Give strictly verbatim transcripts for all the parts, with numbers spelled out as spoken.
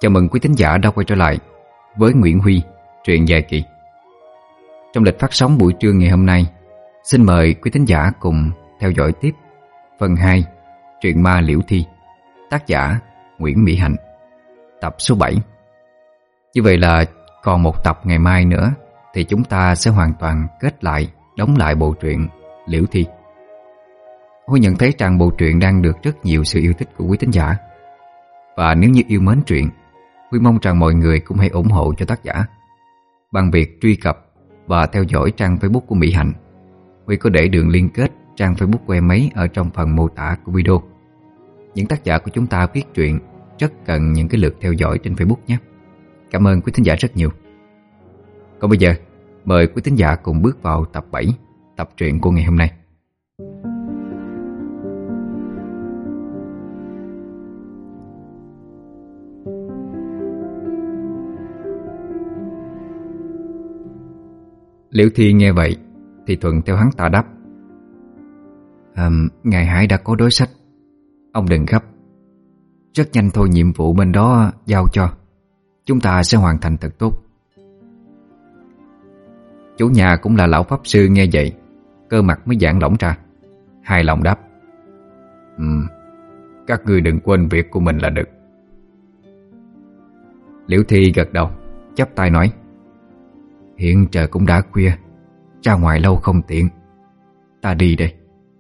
Chào mừng quý thính giả đã quay trở lại với Nguyễn Huy, truyện dài kỳ. Trong lịch phát sóng buổi trưa ngày hôm nay, xin mời quý thính giả cùng theo dõi tiếp phần hai truyện ma Liễu Thi, tác giả Nguyễn Mỹ Hạnh, tập số bảy. Như vậy là còn một tập ngày mai nữa thì chúng ta sẽ hoàn toàn kết lại, đóng lại bộ truyện Liễu Thi. Huy nhận thấy rằng bộ truyện đang được rất nhiều sự yêu thích của quý thính giả. Và nếu như yêu mến truyện, Huy mong rằng mọi người cũng hãy ủng hộ cho tác giả bằng việc truy cập và theo dõi trang Facebook của Mỹ Hạnh. Huy có để đường liên kết trang Facebook của em ấy ở trong phần mô tả của video. Những tác giả của chúng ta viết truyện rất cần những cái lượt theo dõi trên Facebook nhé. Cảm ơn quý thính giả rất nhiều. Còn bây giờ, mời quý thính giả cùng bước vào tập bảy, tập truyện của ngày hôm nay. Liễu Thi nghe vậy thì thuận theo hắn ta đáp: à, Ngài Hải đã có đối sách, ông đừng gấp. Rất nhanh thôi, nhiệm vụ bên đó giao cho, chúng ta sẽ hoàn thành thật tốt. Chủ nhà cũng là lão pháp sư nghe vậy, cơ mặt mới giãn lỏng ra, hài lòng đáp: ừ, các ngươi đừng quên việc của mình là được. Liễu Thi gật đầu, chắp tay nói: Hiện trời cũng đã khuya, ra ngoài lâu không tiện, ta đi đây.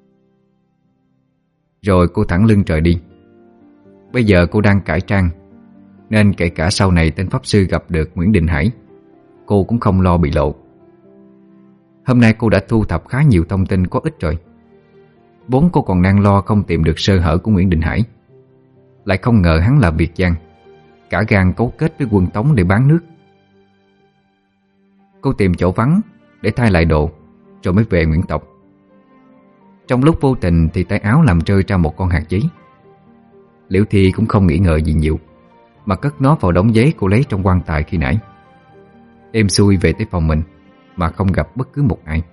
Rồi cô thẳng lưng trời đi. Bây giờ cô đang cải trang, nên kể cả sau này tên pháp sư gặp được Nguyễn Đình Hải, cô cũng không lo bị lộ. Hôm nay cô đã thu thập khá nhiều thông tin có ích rồi. Vốn cô còn đang lo không tìm được sơ hở của Nguyễn Đình Hải, lại không ngờ hắn là Việt Giang, cả gan cấu kết với quân Tống để bán nước. Cô tìm chỗ vắng để thay lại đồ, rồi mới về Nguyễn tộc. Trong lúc vô tình thì tay áo làm rơi ra một con hạt giấy. Liễu Thi cũng không nghĩ ngợi gì nhiều, mà cất nó vào đống giấy cô lấy trong quan tài khi nãy. Êm xuôi về tới phòng mình mà không gặp bất cứ một ai.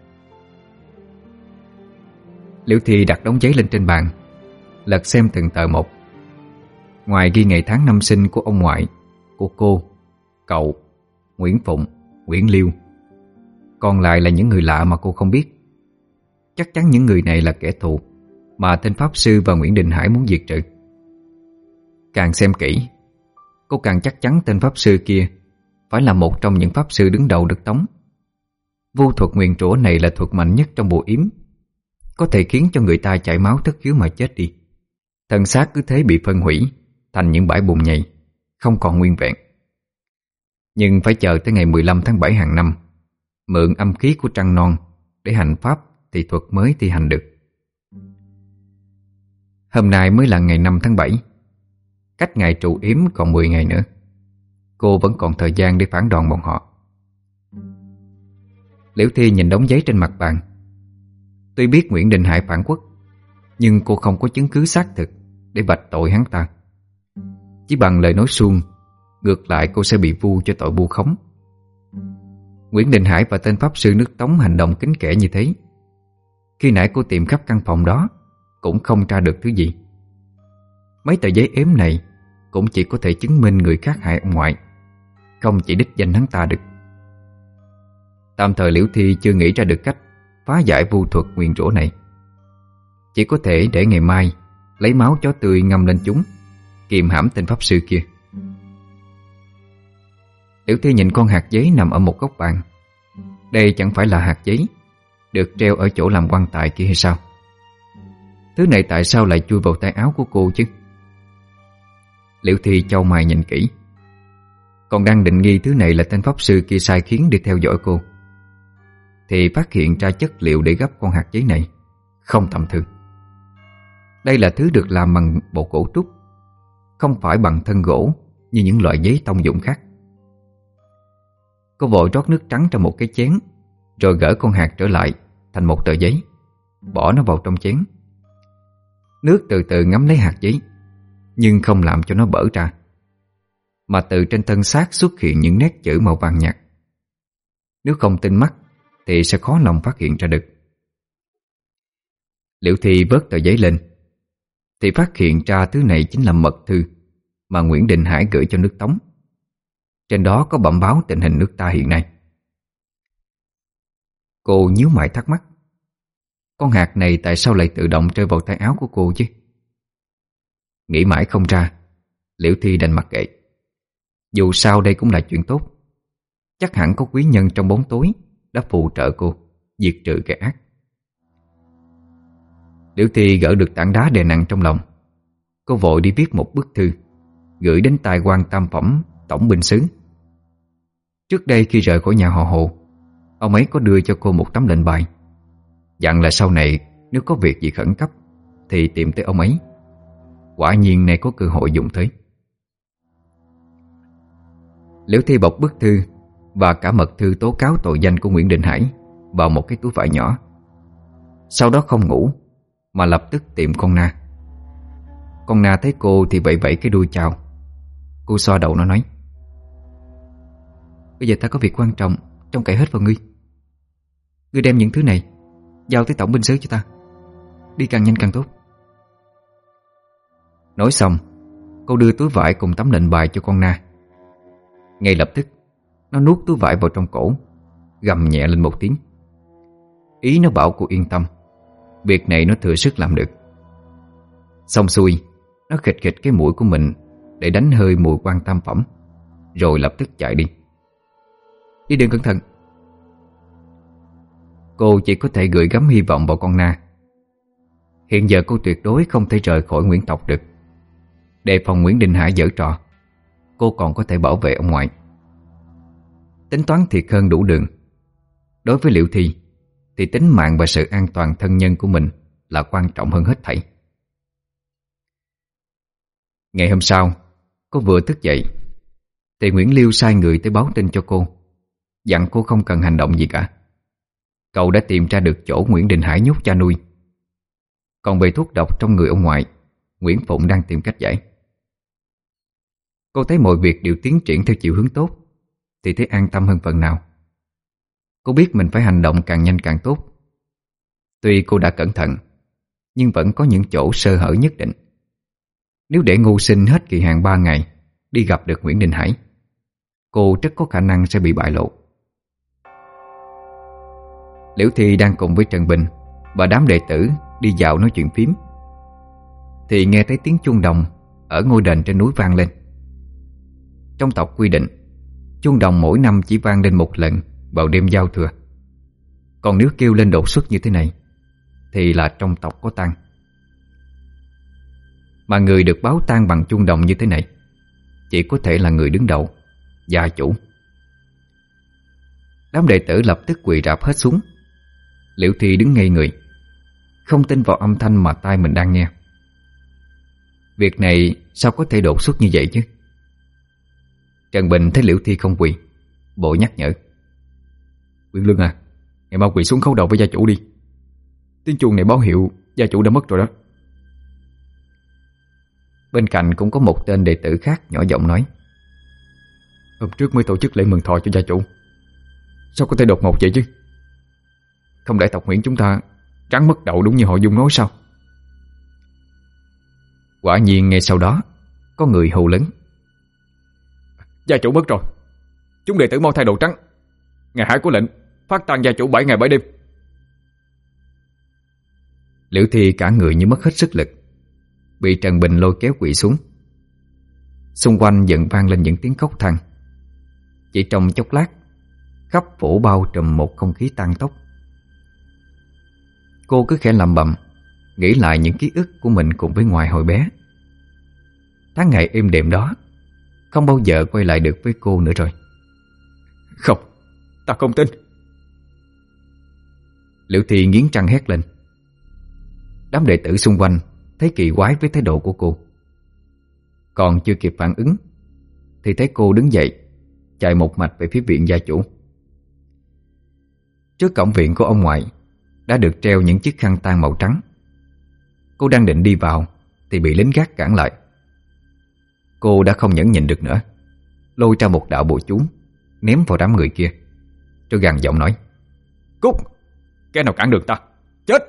Liễu Thi đặt đống giấy lên trên bàn, lật xem từng tờ một. Ngoài ghi ngày tháng năm sinh của ông ngoại, của cô, cậu, Nguyễn Phụng, Nguyễn Liêu, còn lại là những người lạ mà cô không biết. Chắc chắn những người này là kẻ thù mà tên pháp sư và Nguyễn Đình Hải muốn diệt trừ. Càng xem kỹ, cô càng chắc chắn tên pháp sư kia phải là một trong những pháp sư đứng đầu đất Tống. Vu thuật nguyền rủa này là thuật mạnh nhất trong bộ yếm, có thể khiến cho người ta chảy máu thất khiếu mà chết đi. Thân xác cứ thế bị phân hủy thành những bãi bùn nhầy, không còn nguyên vẹn. Nhưng phải chờ tới ngày mười lăm tháng bảy hàng năm, mượn âm khí của trăng non để hành pháp thì thuật mới thi hành được. Hôm nay mới là ngày năm tháng bảy, cách ngày trụ yếm còn mười ngày nữa. Cô vẫn còn thời gian để phản đòn bọn họ. Liễu Thi nhìn đống giấy trên mặt bàn. Tuy biết Nguyễn Đình Hải phản quốc, nhưng cô không có chứng cứ xác thực để vạch tội hắn ta. Chỉ bằng lời nói suông, ngược lại cô sẽ bị vu cho tội vu khống. Nguyễn Đình Hải và tên pháp sư nước Tống hành động kín kẽ như thế. Khi nãy cô tìm khắp căn phòng đó cũng không tra được thứ gì. Mấy tờ giấy ếm này cũng chỉ có thể chứng minh người khác hại ông ngoại, không chỉ đích danh hắn ta được. Tạm thời Liễu Thi chưa nghĩ ra được cách phá giải vu thuật nguyền rủa này. Chỉ có thể để ngày mai lấy máu chó tươi ngâm lên chúng, kìm hãm tên pháp sư kia. Liễu Thi nhìn con hạt giấy nằm ở một góc bàn. Đây chẳng phải là hạt giấy được treo ở chỗ làm quan tài kia hay sao? Thứ này tại sao lại chui vào tay áo của cô chứ? Liễu Thi chau mày nhìn kỹ. Còn đang định nghi thứ này là tên pháp sư kia sai khiến để theo dõi cô, thì phát hiện ra chất liệu để gấp con hạt giấy này không tầm thường. Đây là thứ được làm bằng bộ gỗ trúc, không phải bằng thân gỗ như những loại giấy thông dụng khác. Cô vội rót nước trắng trong một cái chén, rồi gỡ con hạt trở lại thành một tờ giấy, bỏ nó vào trong chén. Nước từ từ ngấm lấy hạt giấy, nhưng không làm cho nó bở ra, mà từ trên thân xác xuất hiện những nét chữ màu vàng nhạt. Nếu không tinh mắt thì sẽ khó lòng phát hiện ra được. Liễu Thi vớt tờ giấy lên thì phát hiện ra thứ này chính là mật thư mà Nguyễn Đình Hải gửi cho nước Tống. Trên đó có bẩm báo tình hình nước ta hiện nay. Cô nhíu mày thắc mắc, con hạt này tại sao lại tự động rơi vào tay áo của cô chứ? Nghĩ mãi không ra, Liễu Thi đành mặc kệ. Dù sao đây cũng là chuyện tốt. Chắc hẳn có quý nhân trong bóng tối đã phù trợ cô diệt trừ kẻ ác. Liễu Thi gỡ được tảng đá đè nặng trong lòng. Cô vội đi viết một bức thư gửi đến tài quan tam phẩm tổng binh sứ. Trước đây khi rời khỏi nhà họ Hồ, ông ấy có đưa cho cô một tấm lệnh bài, dặn là sau này nếu có việc gì khẩn cấp thì tìm tới ông ấy. Quả nhiên nay có cơ hội dùng tới. Liễu Thi bọc bức thư và cả mật thư tố cáo tội danh của Nguyễn Đình Hải vào một cái túi vải nhỏ. Sau đó không ngủ mà lập tức tìm con Na. Con Na thấy cô thì vẫy vẫy cái đuôi chào. Cô xoa đầu nó nói: bây giờ ta có việc quan trọng trông cậy hết vào ngươi. Ngươi đem những thứ này giao tới tổng binh sứ cho ta. Đi càng nhanh càng tốt. Nói xong, cô đưa túi vải cùng tấm lệnh bài cho con Na. Ngay lập tức nó nuốt túi vải vào trong cổ, gầm nhẹ lên một tiếng. Ý nó bảo cô yên tâm, việc này nó thừa sức làm được. Xong xuôi, nó khịch khịch cái mũi của mình để đánh hơi mùi quan tam phẩm, rồi lập tức chạy đi. Đi đường cẩn thận. Cô chỉ có thể gửi gắm hy vọng vào con Na. Hiện giờ cô tuyệt đối không thể rời khỏi Nguyễn tộc được. Đề phòng Nguyễn Đình Hải giở trò, cô còn có thể bảo vệ ông ngoại. Tính toán thiệt hơn đủ đường. Đối với Liễu Thi thì tính mạng và sự an toàn thân nhân của mình là quan trọng hơn hết thảy. Ngày hôm sau, cô vừa thức dậy thì Nguyễn Liêu sai người tới báo tin cho cô, dặn cô không cần hành động gì cả. Cậu đã tìm ra được chỗ Nguyễn Đình Hải nhốt cha nuôi. Còn về thuốc độc trong người ông ngoại, Nguyễn Phụng đang tìm cách giải. Cô thấy mọi việc đều tiến triển theo chiều hướng tốt thì thấy an tâm hơn phần nào. Cô biết mình phải hành động càng nhanh càng tốt. Tuy cô đã cẩn thận, nhưng vẫn có những chỗ sơ hở nhất định. Nếu để Ngô Sinh hết kỳ hạn ba ngày đi gặp được Nguyễn Đình Hải, cô rất có khả năng sẽ bị bại lộ. Liễu Thi đang cùng với Trần Bình và đám đệ tử đi dạo nói chuyện phím, thì nghe thấy tiếng chuông đồng ở ngôi đền trên núi vang lên. Trong tộc quy định, chuông đồng mỗi năm chỉ vang lên một lần vào đêm giao thừa. Còn nếu kêu lên đột xuất như thế này thì là trong tộc có tang. Mà người được báo tang bằng chuông đồng như thế này chỉ có thể là người đứng đầu, gia chủ. Đám đệ tử lập tức quỳ rạp hết xuống. Liễu Thi đứng ngây người, không tin vào âm thanh mà tai mình đang nghe. Việc này sao có thể đột xuất như vậy chứ? Trần Bình thấy Liễu Thi không quỳ, vội nhắc nhở: Quyên Lương à, ngày mau quỳ xuống khấu đầu với gia chủ đi. Tiếng chuông này báo hiệu gia chủ đã mất rồi đó. Bên cạnh cũng có một tên đệ tử khác nhỏ giọng nói: Hôm trước mới tổ chức lễ mừng thọ cho gia chủ, sao có thể đột ngột vậy chứ? Không để tộc Nguyễn chúng ta trắng mất đậu đúng như họ Dung nói sao? Quả nhiên ngay sau đó có người hô lớn: Gia chủ mất rồi, chúng đệ tử mau thay đồ trắng. Ngài Hải có lệnh phát tang gia chủ bảy ngày bảy đêm. Liễu Thi cả người như mất hết sức lực, bị Trần Bình lôi kéo quỵ xuống. Xung quanh dần vang lên những tiếng khóc than. Chỉ trong chốc lát, khắp phủ bao trùm một không khí tang tóc. Cô cứ khẽ lẩm bẩm, nghĩ lại những ký ức của mình cùng với ngoại hồi bé. Tháng ngày êm đềm đó không bao giờ quay lại được với cô nữa rồi. Không, ta không tin. Liễu Thi nghiến răng hét lên. Đám đệ tử xung quanh thấy kỳ quái với thái độ của cô. Còn chưa kịp phản ứng thì thấy cô đứng dậy, chạy một mạch về phía viện gia chủ. Trước cổng viện của ông ngoại đã được treo những chiếc khăn tang màu trắng. Cô đang định đi vào thì bị lính gác cản lại. Cô đã không nhẫn nhịn được nữa, lôi ra một đạo bùa chú ném vào đám người kia, rồi gằn giọng nói: Cút! Cái nào cản đường ta, chết!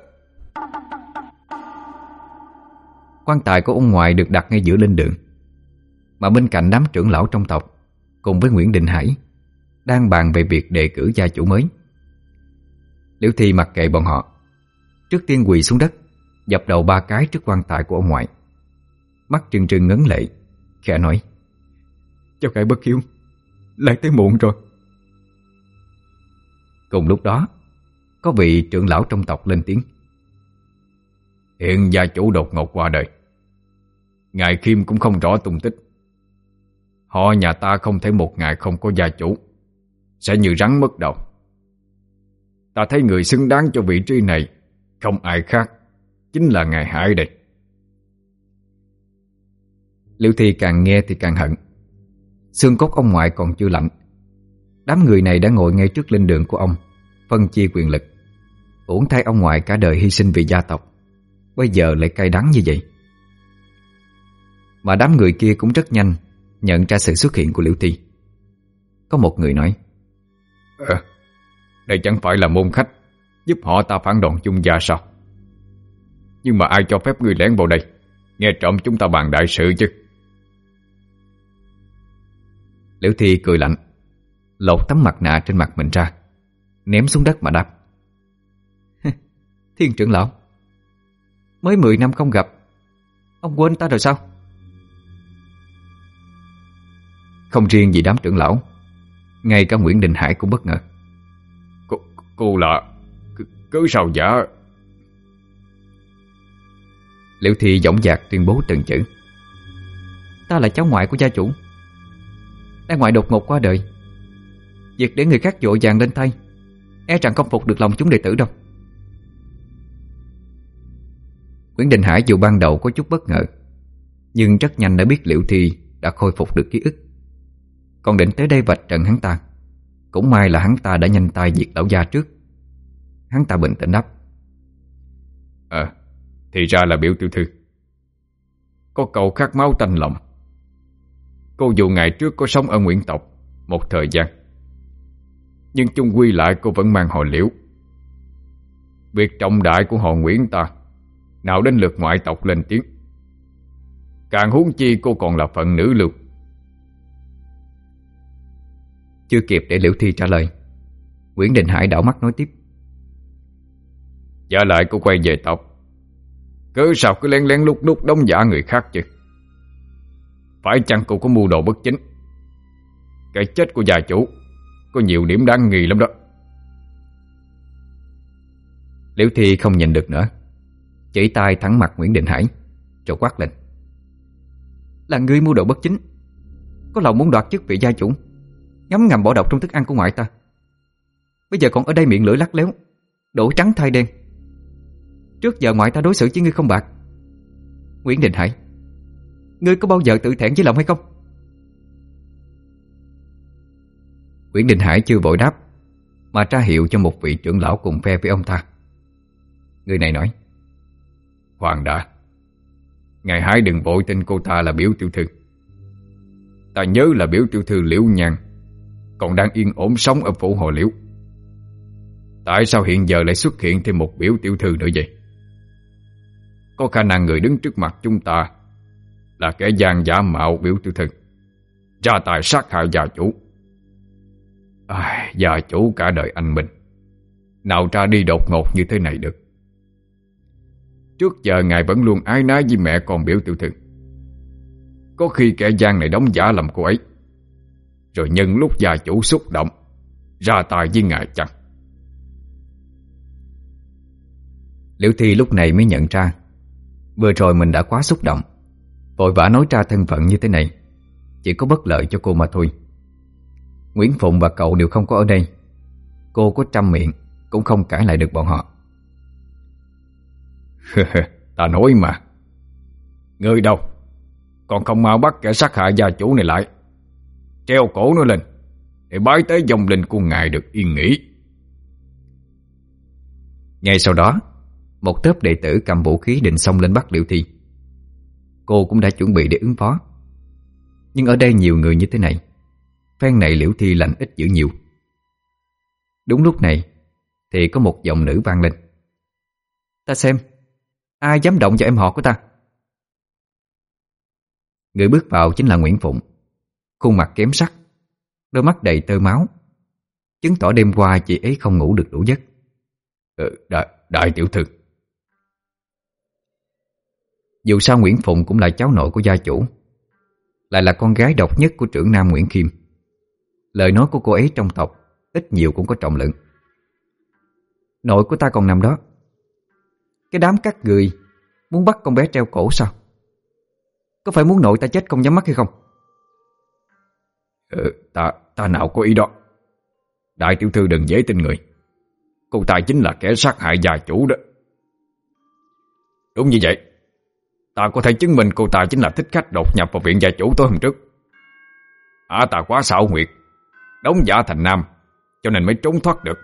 Quan tài của ông ngoại được đặt ngay giữa linh đường. mà bên cạnh đám trưởng lão trong tộc cùng với Nguyễn Đình Hải đang bàn về việc đề cử gia chủ mới. Liễu Thi mặc kệ bọn họ, trước tiên quỳ xuống đất, dập đầu ba cái trước quan tài của ông ngoại, mắt trừng trừng ngấn lệ, khẽ nói: "Cháu gái bất hiếu, lại tới muộn rồi." Cùng lúc đó, có vị trưởng lão trong tộc lên tiếng: "Hiện gia chủ đột ngột qua đời, ngài Khiêm cũng không rõ tung tích. Họ nhà ta không thể một ngày không có gia chủ, sẽ như rắn mất đầu. Ta thấy người xứng đáng cho vị trí này không ai khác, chính là ngài Hải đây." Liễu Thi càng nghe thì càng hận. Xương cốt ông ngoại còn chưa lạnh, đám người này đã ngồi ngay trước linh đường của ông, phân chia quyền lực. Uổng thay ông ngoại cả đời hy sinh vì gia tộc, bây giờ lại cay đắng như vậy. Mà đám người kia cũng rất nhanh nhận ra sự xuất hiện của Liễu Thi. Có một người nói: "Ờ, đây chẳng phải là môn khách giúp họ ta phản đòn chung gia sao? Nhưng mà ai cho phép người lén vào đây nghe trộm chúng ta bàn đại sự chứ?" Liễu Thi cười lạnh, lột tấm mặt nạ trên mặt mình ra, ném xuống đất mà đáp: "Thiên trưởng lão, mới mười năm không gặp, ông quên ta rồi sao?" Không riêng gì đám trưởng lão, ngay cả Nguyễn Đình Hải cũng bất ngờ. Cô, cô là c- Cứ sao giả?" Liễu Thi dõng dạc tuyên bố từng chữ: "Ta là cháu ngoại của gia chủ. Đã ngoại đột ngột qua đời, việc để người khác vội vàng lên tay, e rằng không phục được lòng chúng đệ tử đâu." Nguyễn Đình Hải dù ban đầu có chút bất ngờ, nhưng rất nhanh đã biết Liễu Thi đã khôi phục được ký ức, còn định tới đây vạch trần hắn ta. Cũng may là hắn ta đã nhanh tay diệt lão gia trước. Hắn ta bình tĩnh đáp: "Ờ, thì ra là Biểu tiểu thư. Có câu khát máu tanh lòng. Cô dù ngày trước có sống ở Nguyễn tộc một thời gian, nhưng chung quy lại cô vẫn mang họ Liễu. Việc trọng đại của họ Nguyễn ta nào đến lượt ngoại tộc lên tiếng, càng huống chi cô còn là phận nữ lưu." Chưa kịp để Liễu Thi trả lời, Nguyễn Đình Hải đảo mắt nói tiếp: "Giả lại cô quay về tộc, cớ sao cứ lén lén lút lút đóng giả người khác chứ? Phải chăng cô có mưu đồ bất chính? Cái chết của gia chủ có nhiều điểm đáng nghi lắm đó." Liễu Thi không nhìn được nữa, chỉ tay thẳng mặt Nguyễn Đình Hải rồi quát lên: "Là ngươi mưu đồ bất chính, có lòng muốn đoạt chức vị gia chủ, ngấm ngầm bỏ độc trong thức ăn của ngoại ta. Bây giờ còn ở đây miệng lưỡi lắc léo, đổ trắng thay đen. Trước giờ ngoại ta đối xử với ngươi không bạc. Nguyễn Đình Hải, ngươi có bao giờ tự thẹn với lòng hay không?" Nguyễn Đình Hải chưa vội đáp, mà tra hiệu cho một vị trưởng lão cùng phe với ông ta. Người này nói: "Hoàng đã, ngài Hải đừng vội tin cô ta là Biểu tiểu thư. Ta nhớ là Biểu tiểu thư Liễu Nhan còn đang yên ổn sống ở phủ họ Liễu. Tại sao hiện giờ lại xuất hiện thêm một Biểu tiểu thư nữa vậy? Có khả năng người đứng trước mặt chúng ta là kẻ gian giả mạo Biểu tiểu thư, ra tài sát hại gia chủ. À, gia chủ cả đời anh mình, nào ra đi đột ngột như thế này được. Trước giờ ngài vẫn luôn ái nái với mẹ con Biểu tiểu thư. Có khi kẻ gian này đóng giả làm cô ấy, rồi nhân lúc gia chủ xúc động ra tay với ngài chăng?" Liễu Thi lúc này mới nhận ra vừa rồi mình đã quá xúc động, vội vã nói ra thân phận như thế này chỉ có bất lợi cho cô mà thôi. Nguyễn Phụng và cậu đều không có ở đây, cô có trăm miệng cũng không cãi lại được bọn họ. "Ta nói mà, ngươi đâu, còn không mau bắt kẻ sát hại gia chủ này lại, treo cổ nó lên để bái tế dòng linh của ngài được yên nghỉ." Ngay sau đó, một tớp đệ tử cầm vũ khí định xông lên bắt Liễu Thi. Cô cũng đã chuẩn bị để ứng phó, nhưng ở đây nhiều người như thế này, phen này Liễu Thi lành ít dữ nhiều. Đúng lúc này thì có một giọng nữ vang lên: "Ta xem, ai dám động vào em họ của ta?" Người bước vào chính là Nguyễn Phụng. Khuôn mặt kém sắc, đôi mắt đầy tơ máu, chứng tỏ đêm qua chị ấy không ngủ được đủ giấc. ừ, đại, đại tiểu thư. Dù sao Nguyễn Phụng cũng là cháu nội của gia chủ, lại là con gái độc nhất của trưởng nam Nguyễn Khiêm. Lời nói của cô ấy trong tộc ít nhiều cũng có trọng lượng. Nội của ta còn nằm đó. Cái đám các người muốn bắt con bé treo cổ sao? Có phải muốn nội ta chết không nhắm mắt hay không? ừ, Ta ta nào có ý đó. Đại tiểu thư đừng dễ tin người. Cô ta chính là kẻ sát hại gia chủ đó. Đúng như vậy. Ta có thể chứng minh cô ta chính là thích khách đột nhập vào viện gia chủ tối hôm trước. À, ta quá xảo quyệt, đóng giả thành nam, cho nên mới trốn thoát được.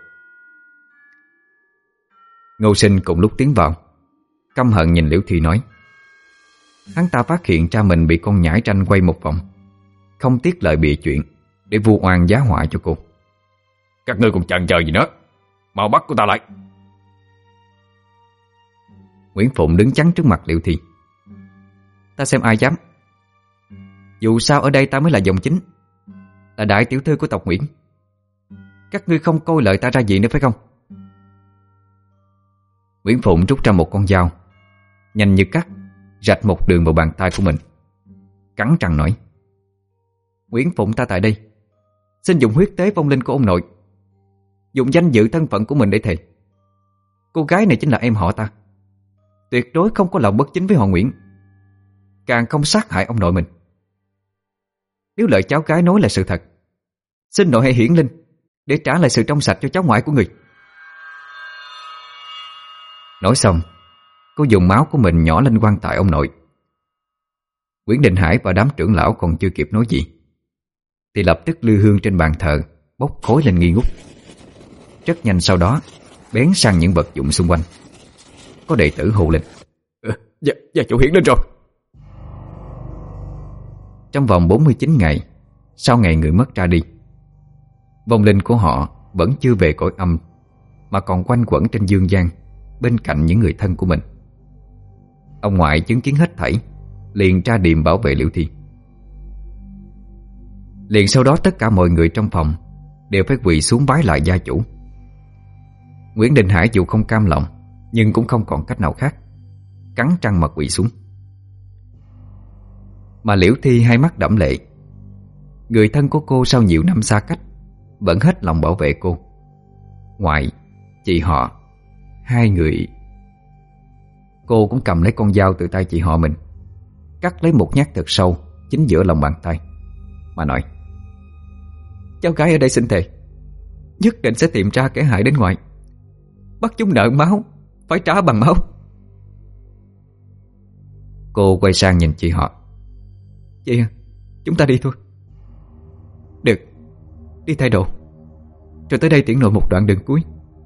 Ngô Sinh cùng lúc tiến vào, căm hận nhìn Liễu Thi nói. Hắn ta phát hiện cha mình bị con nhãi tranh quay một vòng, không tiếc lời bịa chuyện để vu oan giá họa cho cô. Các ngươi còn chần chờ gì nữa, mau bắt cô ta lại. Nguyễn Phụng đứng chắn trước mặt Liễu Thi. Ta xem ai dám. Dù sao ở đây ta mới là dòng chính, là đại tiểu thư của tộc Nguyễn. Các ngươi không coi lợi ta ra gì nữa phải không? Nguyễn Phụng rút ra một con dao, nhanh như cắt, rạch một đường vào bàn tay của mình, cắn răng nói. Nguyễn Phụng ta tại đây, xin dùng huyết tế vong linh của ông nội, dùng danh dự thân phận của mình để thề. Cô gái này chính là em họ ta, tuyệt đối không có lòng bất chính với họ Nguyễn, càng không sát hại ông nội mình. Nếu lời cháu gái nói là sự thật, xin nội hãy hiển linh để trả lại sự trong sạch cho cháu ngoại của người. Nói xong, cô dùng máu của mình nhỏ lên quan tài ông nội. Nguyễn Đình Hải và đám trưởng lão còn chưa kịp nói gì thì lập tức lư hương trên bàn thờ bốc khói lên nghi ngút. Rất nhanh sau đó bén sang những vật dụng xung quanh. Có đệ tử hô lên. ừ, Gia, gia chủ hiển linh rồi. Trong vòng bốn mươi chín ngày sau ngày người mất ra đi, vong linh của họ vẫn chưa về cõi âm, mà còn quanh quẩn trên dương gian bên cạnh những người thân của mình. Ông ngoại chứng kiến hết thảy, liền ra điềm bảo vệ Liễu Thi. Liền sau đó tất cả mọi người trong phòng đều phải quỳ xuống bái lại gia chủ. Nguyễn Đình Hải dù không cam lòng, nhưng cũng không còn cách nào khác, cắn răng mà quỳ xuống. Mà Liễu Thi hai mắt đẫm lệ. Người thân của cô sau nhiều năm xa cách vẫn hết lòng bảo vệ cô. Ngoại, chị họ, hai người. Cô cũng cầm lấy con dao từ tay chị họ mình, cắt lấy một nhát thật sâu chính giữa lòng bàn tay, mà nói. Cháu gái ở đây xin thề, nhất định sẽ tìm ra kẻ hại đến ngoại, bắt chúng nợ máu, phải trả bằng máu. Cô quay sang nhìn chị họ. Chị à, chúng ta đi thôi. Được, đi thay đồ, rồi tới đây tiễn nội một đoạn đường cuối.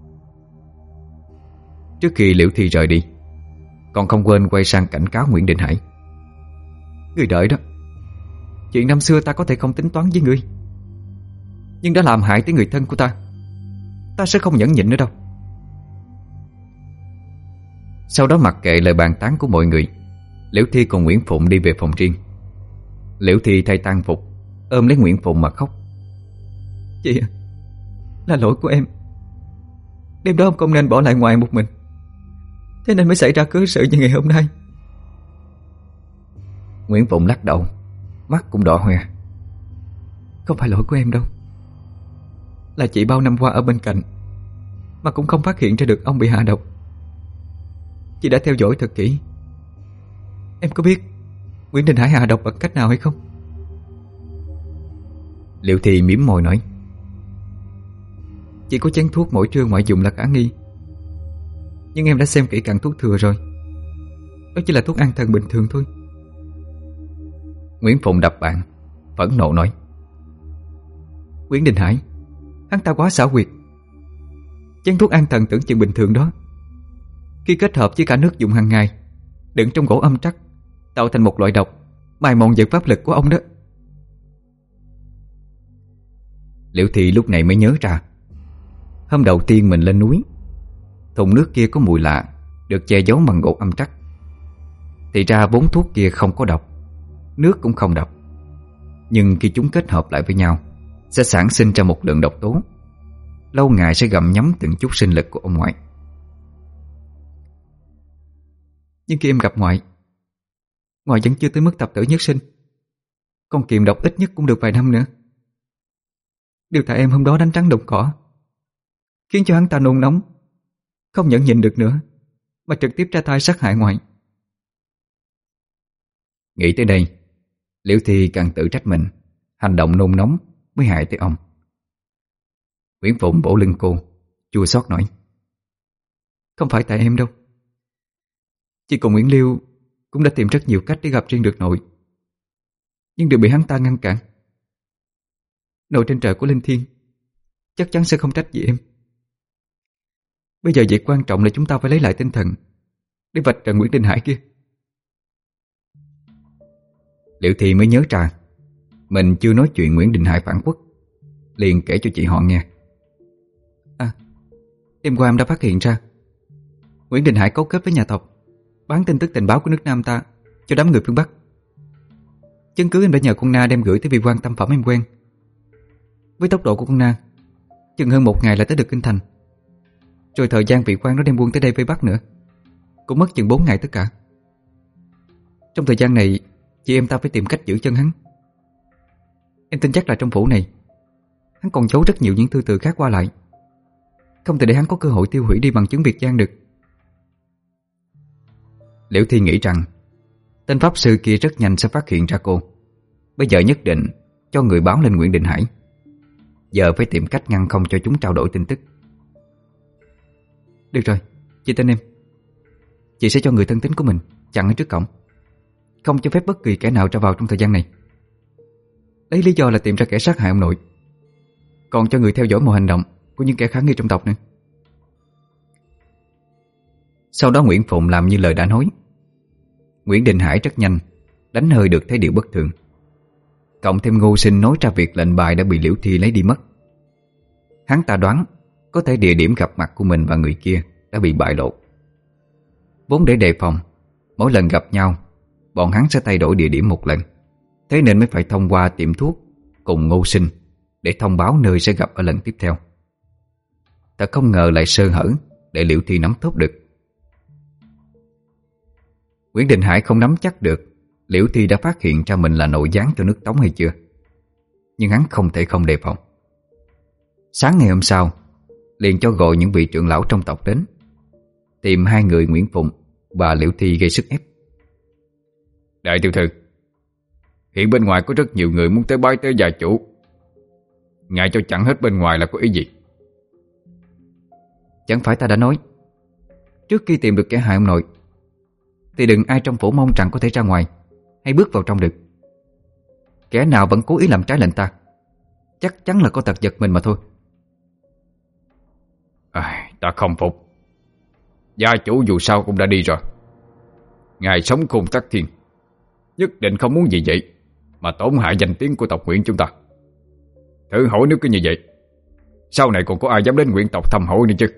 Trước khi Liễu Thi rời đi, còn không quên quay sang cảnh cáo Nguyễn Đình Hải. Người đợi đó, chuyện năm xưa ta có thể không tính toán với ngươi, nhưng đã làm hại tới người thân của ta, ta sẽ không nhẫn nhịn nữa đâu. Sau đó mặc kệ lời bàn tán của mọi người, Liễu Thi cùng Nguyễn Phụng đi về phòng riêng. Liễu Thi thay tang phục, ôm lấy Nguyễn Phụng mà khóc. Chị à, là lỗi của em. Đêm đó ông không nên bỏ lại ngoài một mình, thế nên mới xảy ra cớ sự như ngày hôm nay. Nguyễn Phụng lắc đầu, mắt cũng đỏ hoe. Không phải lỗi của em đâu, là chị bao năm qua ở bên cạnh mà cũng không phát hiện ra được ông bị hạ độc. Chị đã theo dõi thật kỹ. Em có biết Nguyễn Đình Hải hạ độc bằng cách nào hay không? Liễu Thi mím môi nói. Chỉ có chén thuốc mỗi trưa ngoại dùng là khả nghi, nhưng em đã xem kỹ càng thuốc thừa rồi. Đó chỉ là thuốc an thần bình thường thôi. Nguyễn Phụng đập bàn, phẫn nộ nói. Nguyễn Đình Hải, hắn ta quá xảo quyệt. Chén thuốc an thần tưởng chừng bình thường đó, khi kết hợp với cả nước dùng hàng ngày, đựng trong gỗ âm trắc, tạo thành một loại độc mài mòn vật pháp lực của ông đó. Liễu Thi lúc này mới nhớ ra, hôm đầu tiên mình lên núi, thùng nước kia có mùi lạ, được che giấu bằng gỗ âm trắc. Thì ra bốn thuốc kia không có độc, nước cũng không độc. Nhưng khi chúng kết hợp lại với nhau sẽ sản sinh ra một lượng độc tố, lâu ngày sẽ gặm nhấm từng chút sinh lực của ông ngoại. Nhưng khi em gặp ngoại, ngoại vẫn chưa tới mức thập tử nhất sinh. Con kiềm độc ít nhất cũng được vài năm nữa. Điều tại em hôm đó đánh trắng đồng cỏ, khiến cho hắn ta nôn nóng, không nhẫn nhịn được nữa, mà trực tiếp ra tay sát hại ngoại. Nghĩ tới đây, Liễu Thi càng tự trách mình, hành động nôn nóng mới hại tới ông. Nguyễn Phụng vỗ lưng cô, chua xót nói: Không phải tại em đâu. Chị cùng Nguyễn Liêu cũng đã tìm rất nhiều cách để gặp riêng được nội, nhưng đều bị hắn ta ngăn cản. Nội trên trời của Linh Thiên chắc chắn sẽ không trách gì em. Bây giờ việc quan trọng là chúng ta phải lấy lại tinh thần để vạch trần Nguyễn Đình Hải kia. Liễu Thi mới nhớ ra mình chưa nói chuyện Nguyễn Đình Hải phản quốc, liền kể cho chị họ nghe. À, đêm qua em đã phát hiện ra Nguyễn Đình Hải cấu kết với nhà tộc, bán tin tức tình báo của nước Nam ta cho đám người phương Bắc. Chứng cứ em đã nhờ con Na đem gửi tới vị quan tâm phẩm em quen. Với tốc độ của con Na, chừng hơn một ngày là tới được kinh thành. Rồi thời gian vị quan nó đem quân tới đây vây bắt nữa, cũng mất chừng bốn ngày tất cả. Trong thời gian này, chị em ta phải tìm cách giữ chân hắn. Em tin chắc là trong phủ này hắn còn giấu rất nhiều những thư từ khác qua lại, không thể để hắn có cơ hội tiêu hủy đi bằng chứng Việt Giang được. Liễu Thi nghĩ rằng tên pháp sư kia rất nhanh sẽ phát hiện ra cô. Bây giờ nhất định cho người báo lên Nguyễn Đình Hải. Giờ phải tìm cách ngăn không cho chúng trao đổi tin tức. Được rồi, chị tin em. Chị sẽ cho người thân tín của mình chặn ở trước cổng, không cho phép bất kỳ kẻ nào ra vào trong thời gian này. Lấy lý do là tìm ra kẻ sát hại ông nội, còn cho người theo dõi mọi hành động của những kẻ khả nghi trong tộc nữa. Sau đó Nguyễn Phụng làm như lời đã nói. Nguyễn Đình Hải rất nhanh đánh hơi được thấy điều bất thường, cộng thêm Ngô Sinh nói ra việc lệnh bài đã bị Liễu Thi lấy đi mất. Hắn ta đoán có thể địa điểm gặp mặt của mình và người kia đã bị bại lộ. Vốn để đề phòng, mỗi lần gặp nhau bọn hắn sẽ thay đổi địa điểm một lần, thế nên mới phải thông qua tiệm thuốc cùng Ngô Sinh để thông báo nơi sẽ gặp ở lần tiếp theo. Thật không ngờ lại sơ hở để Liễu Thi nắm tốt được. Nguyễn Đình Hải không nắm chắc được Liễu Thi đã phát hiện ra mình là nội gián cho nước Tống hay chưa, nhưng hắn không thể không đề phòng. Sáng ngày hôm sau, liền cho gọi những vị trưởng lão trong tộc đến, tìm hai người Nguyễn Phụng và Liễu Thi gây sức ép. Đại tiểu thư, hiện bên ngoài có rất nhiều người muốn tới bái tế gia chủ. Ngài cho chặn hết bên ngoài là có ý gì? Chẳng phải ta đã nói, trước khi tìm được kẻ hại ông nội thì đừng ai trong phủ mong rằng có thể ra ngoài hay bước vào trong được. Kẻ nào vẫn cố ý làm trái lệnh ta chắc chắn là có tật giật mình mà thôi. À, ta không phục. Gia chủ dù sao cũng đã đi rồi. Ngài sống khôn tắc thiên, nhất định không muốn gì vậy mà tổn hại danh tiếng của tộc Nguyễn chúng ta. Thử hỏi nếu cứ như vậy, sau này còn có ai dám đến Nguyễn tộc thăm hỏi nữa chứ?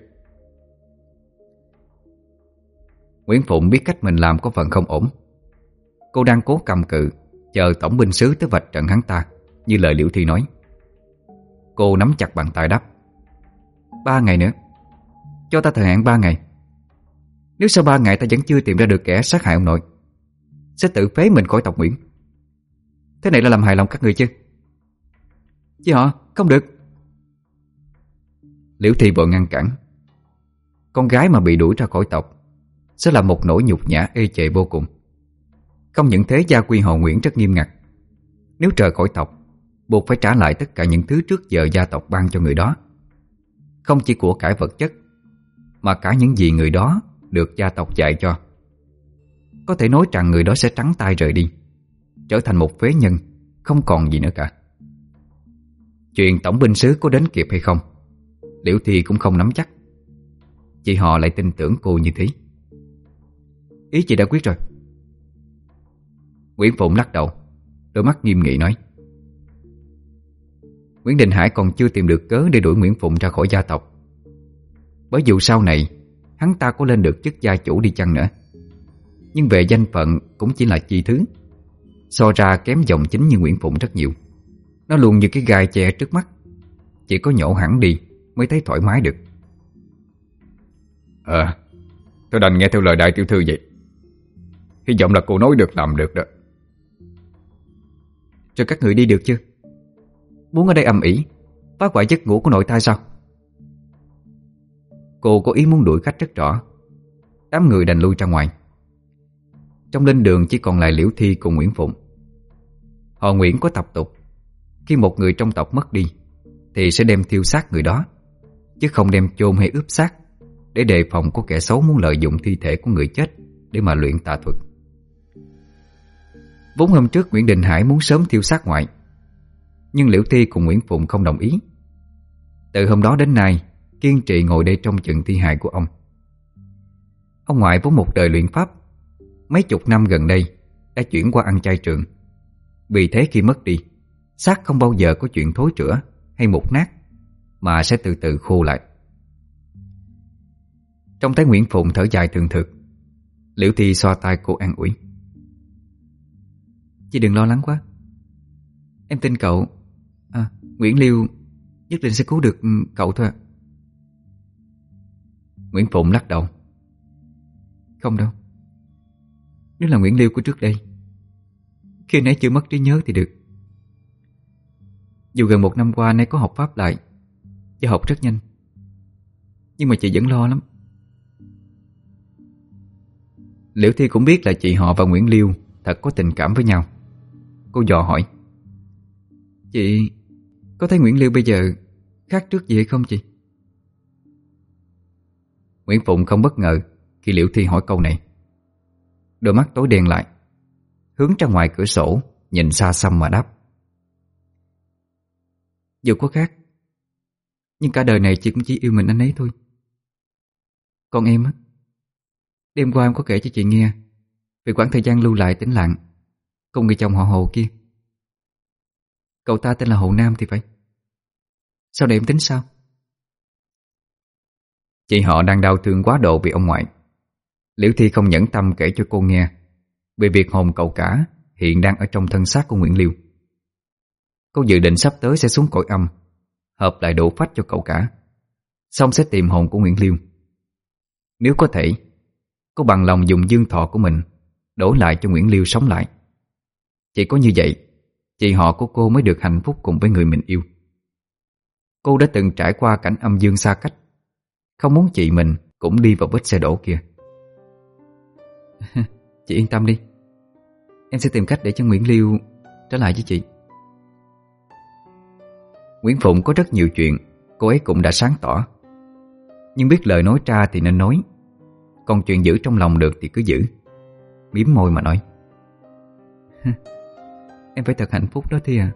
Nguyễn Phụng biết cách mình làm có phần không ổn. Cô đang cố cầm cự, chờ tổng binh sứ tới vạch trần hắn ta, như lời Liễu Thi nói. Cô nắm chặt bàn tay đáp: Ba ngày nữa, cho ta thời hạn ba ngày. Nếu sau ba ngày ta vẫn chưa tìm ra được kẻ sát hại ông nội, sẽ tự phế mình khỏi tộc Nguyễn. Thế này là làm hài lòng các người chứ? Chứ họ không được. Liễu Thi vội ngăn cản. Con gái mà bị đuổi ra khỏi tộc sẽ là một nỗi nhục nhã ê chề vô cùng. Không những thế, gia quy họ Nguyễn rất nghiêm ngặt. Nếu rời khỏi tộc, buộc phải trả lại tất cả những thứ trước giờ gia tộc ban cho người đó. Không chỉ của cải vật chất, mà cả những gì người đó được gia tộc dạy cho. Có thể nói rằng người đó sẽ trắng tay rời đi, trở thành một phế nhân, không còn gì nữa cả. Chuyện tổng binh sứ có đến kịp hay không, Liễu Thi cũng không nắm chắc. Chị họ lại tin tưởng cô như thế. Ý chị đã quyết rồi. Nguyễn Phụng lắc đầu, đôi mắt nghiêm nghị nói. Nguyễn Đình Hải còn chưa tìm được cớ để đuổi Nguyễn Phụng ra khỏi gia tộc. Bởi dù sau này hắn ta có lên được chức gia chủ đi chăng nữa, nhưng về danh phận cũng chỉ là chi thứ, so ra kém dòng chính như Nguyễn Phụng rất nhiều. Nó luôn như cái gai che trước mắt, chỉ có nhổ hẳn đi mới thấy thoải mái được. Ờ, tôi đành nghe theo lời đại tiểu thư vậy. Hy vọng là cô nói được làm được đó. Rồi các người đi được chưa? Muốn ở đây ầm ĩ phá hoại giấc ngủ của nội tai sao? Cô có ý muốn đuổi khách rất rõ. Đám người đành lui ra ngoài. Trong linh đường chỉ còn lại Liễu Thi cùng Nguyễn Phụng. Họ Nguyễn có tập tục, khi một người trong tộc mất đi thì sẽ đem thiêu xác người đó, chứ không đem chôn hay ướp xác, để đề phòng có kẻ xấu muốn lợi dụng thi thể của người chết để mà luyện tà thuật. Vốn hôm trước Nguyễn Đình Hải muốn sớm thiêu xác ngoại, nhưng Liễu Thi cùng Nguyễn Phụng không đồng ý. Từ hôm đó đến nay kiên trì ngồi đây trông chừng thi hài của ông. Ông ngoại vốn một đời luyện pháp, mấy chục năm gần đây đã chuyển qua ăn chay trường. Vì thế khi mất đi, xác không bao giờ có chuyện thối rữa hay mục nát, mà sẽ từ từ khô lại. Trông thấy Nguyễn Phụng thở dài thường thực, Liễu Thi xoa tay cô an ủi. Chị đừng lo lắng quá. Em tin cậu. À, Nguyễn Liêu nhất định sẽ cứu được cậu thôi. Nguyễn Phụng lắc đầu. Không đâu. Nếu là Nguyễn Liêu của trước đây, khi nãy chưa mất trí nhớ thì được. Dù gần một năm qua nay có học pháp lại và học rất nhanh, nhưng mà chị vẫn lo lắm. Liễu Thi cũng biết là chị họ và Nguyễn Liêu thật có tình cảm với nhau. Cô dò hỏi. Chị có thấy Nguyễn Liêu bây giờ khác trước gì hay không chị? Nguyễn Phụng không bất ngờ khi Liễu Thi hỏi câu này. Đôi mắt tối đen lại, hướng ra ngoài cửa sổ nhìn xa xăm mà đáp. Dù có khác, nhưng cả đời này chị cũng chỉ yêu mình anh ấy thôi. Còn em á, đêm qua em có kể cho chị nghe về quãng thời gian lưu lại tĩnh lặng cùng người chồng họ Hồ kia. Cậu ta tên là Hồ Nam thì phải. Sau này em tính sao? Chị họ đang đau thương quá độ vì ông ngoại. Liễu Thi không nhẫn tâm kể cho cô nghe về việc hồn cậu cả hiện đang ở trong thân xác của Nguyễn Liêu. Cô dự định sắp tới sẽ xuống cõi âm, hợp lại độ phách cho cậu cả, xong sẽ tìm hồn của Nguyễn Liêu. Nếu có thể, cô bằng lòng dùng dương thọ của mình đổi lại cho Nguyễn Liêu sống lại. Chỉ có như vậy, chị họ của cô mới được hạnh phúc cùng với người mình yêu. Cô đã từng trải qua cảnh âm dương xa cách, không muốn chị mình cũng đi vào vết xe đổ kia. Chị yên tâm đi, em sẽ tìm cách để cho Nguyễn Liêu trở lại với chị. Nguyễn Phụng có rất nhiều chuyện cô ấy cũng đã sáng tỏ, nhưng biết lời nói ra thì nên nói, còn chuyện giữ trong lòng được thì cứ giữ. Biếm môi mà nói. Em phải thật hạnh phúc đó Thi à.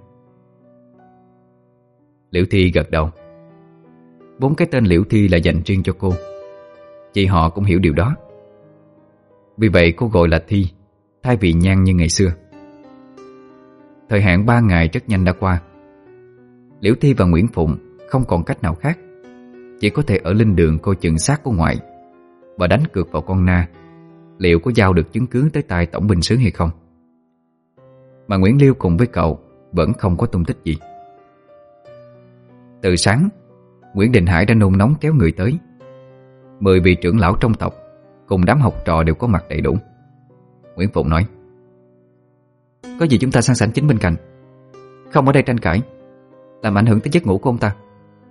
Liễu Thi gật đầu. Vốn cái tên Liễu Thi là dành riêng cho cô, chị họ cũng hiểu điều đó. Vì vậy cô gọi là Thi thay vì Nhan như ngày xưa. Thời hạn ba ngày rất nhanh đã qua. Liễu Thi và Nguyễn Phụng không còn cách nào khác, chỉ có thể ở linh đường coi chừng xác của ngoại và đánh cược vào con Na liệu có giao được chứng cứ tới tay tổng binh sứ hay không. Mà Nguyễn Liêu cùng với cậu vẫn không có tung tích gì. Từ sáng, Nguyễn Đình Hải đã nôn nóng kéo người tới. Mười vị trưởng lão trong tộc cùng đám học trò đều có mặt đầy đủ. Nguyễn Phụng nói. Có gì chúng ta sang sảnh chính bên cạnh, không ở đây tranh cãi, làm ảnh hưởng tới giấc ngủ của ông ta.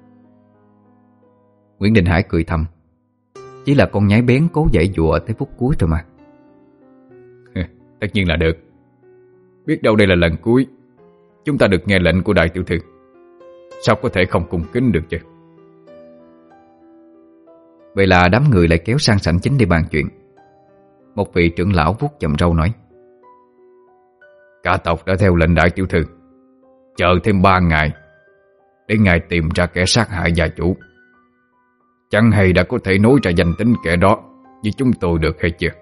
Nguyễn Đình Hải cười thầm. Chỉ là con nhái bén cố giãy giụa tới phút cuối rồi mà. Tất nhiên là được. Biết đâu đây là lần cuối chúng ta được nghe lệnh của đại tiểu thư, sao có thể không cung kính được chứ. Vậy là đám người lại kéo sang sảnh chính để bàn chuyện. Một vị trưởng lão vuốt chòm râu nói. Cả tộc đã theo lệnh đại tiểu thư, chờ thêm ba ngày để ngài tìm ra kẻ sát hại gia chủ. Chẳng hay đã có thể nói ra danh tính kẻ đó với chúng tôi được hay chưa?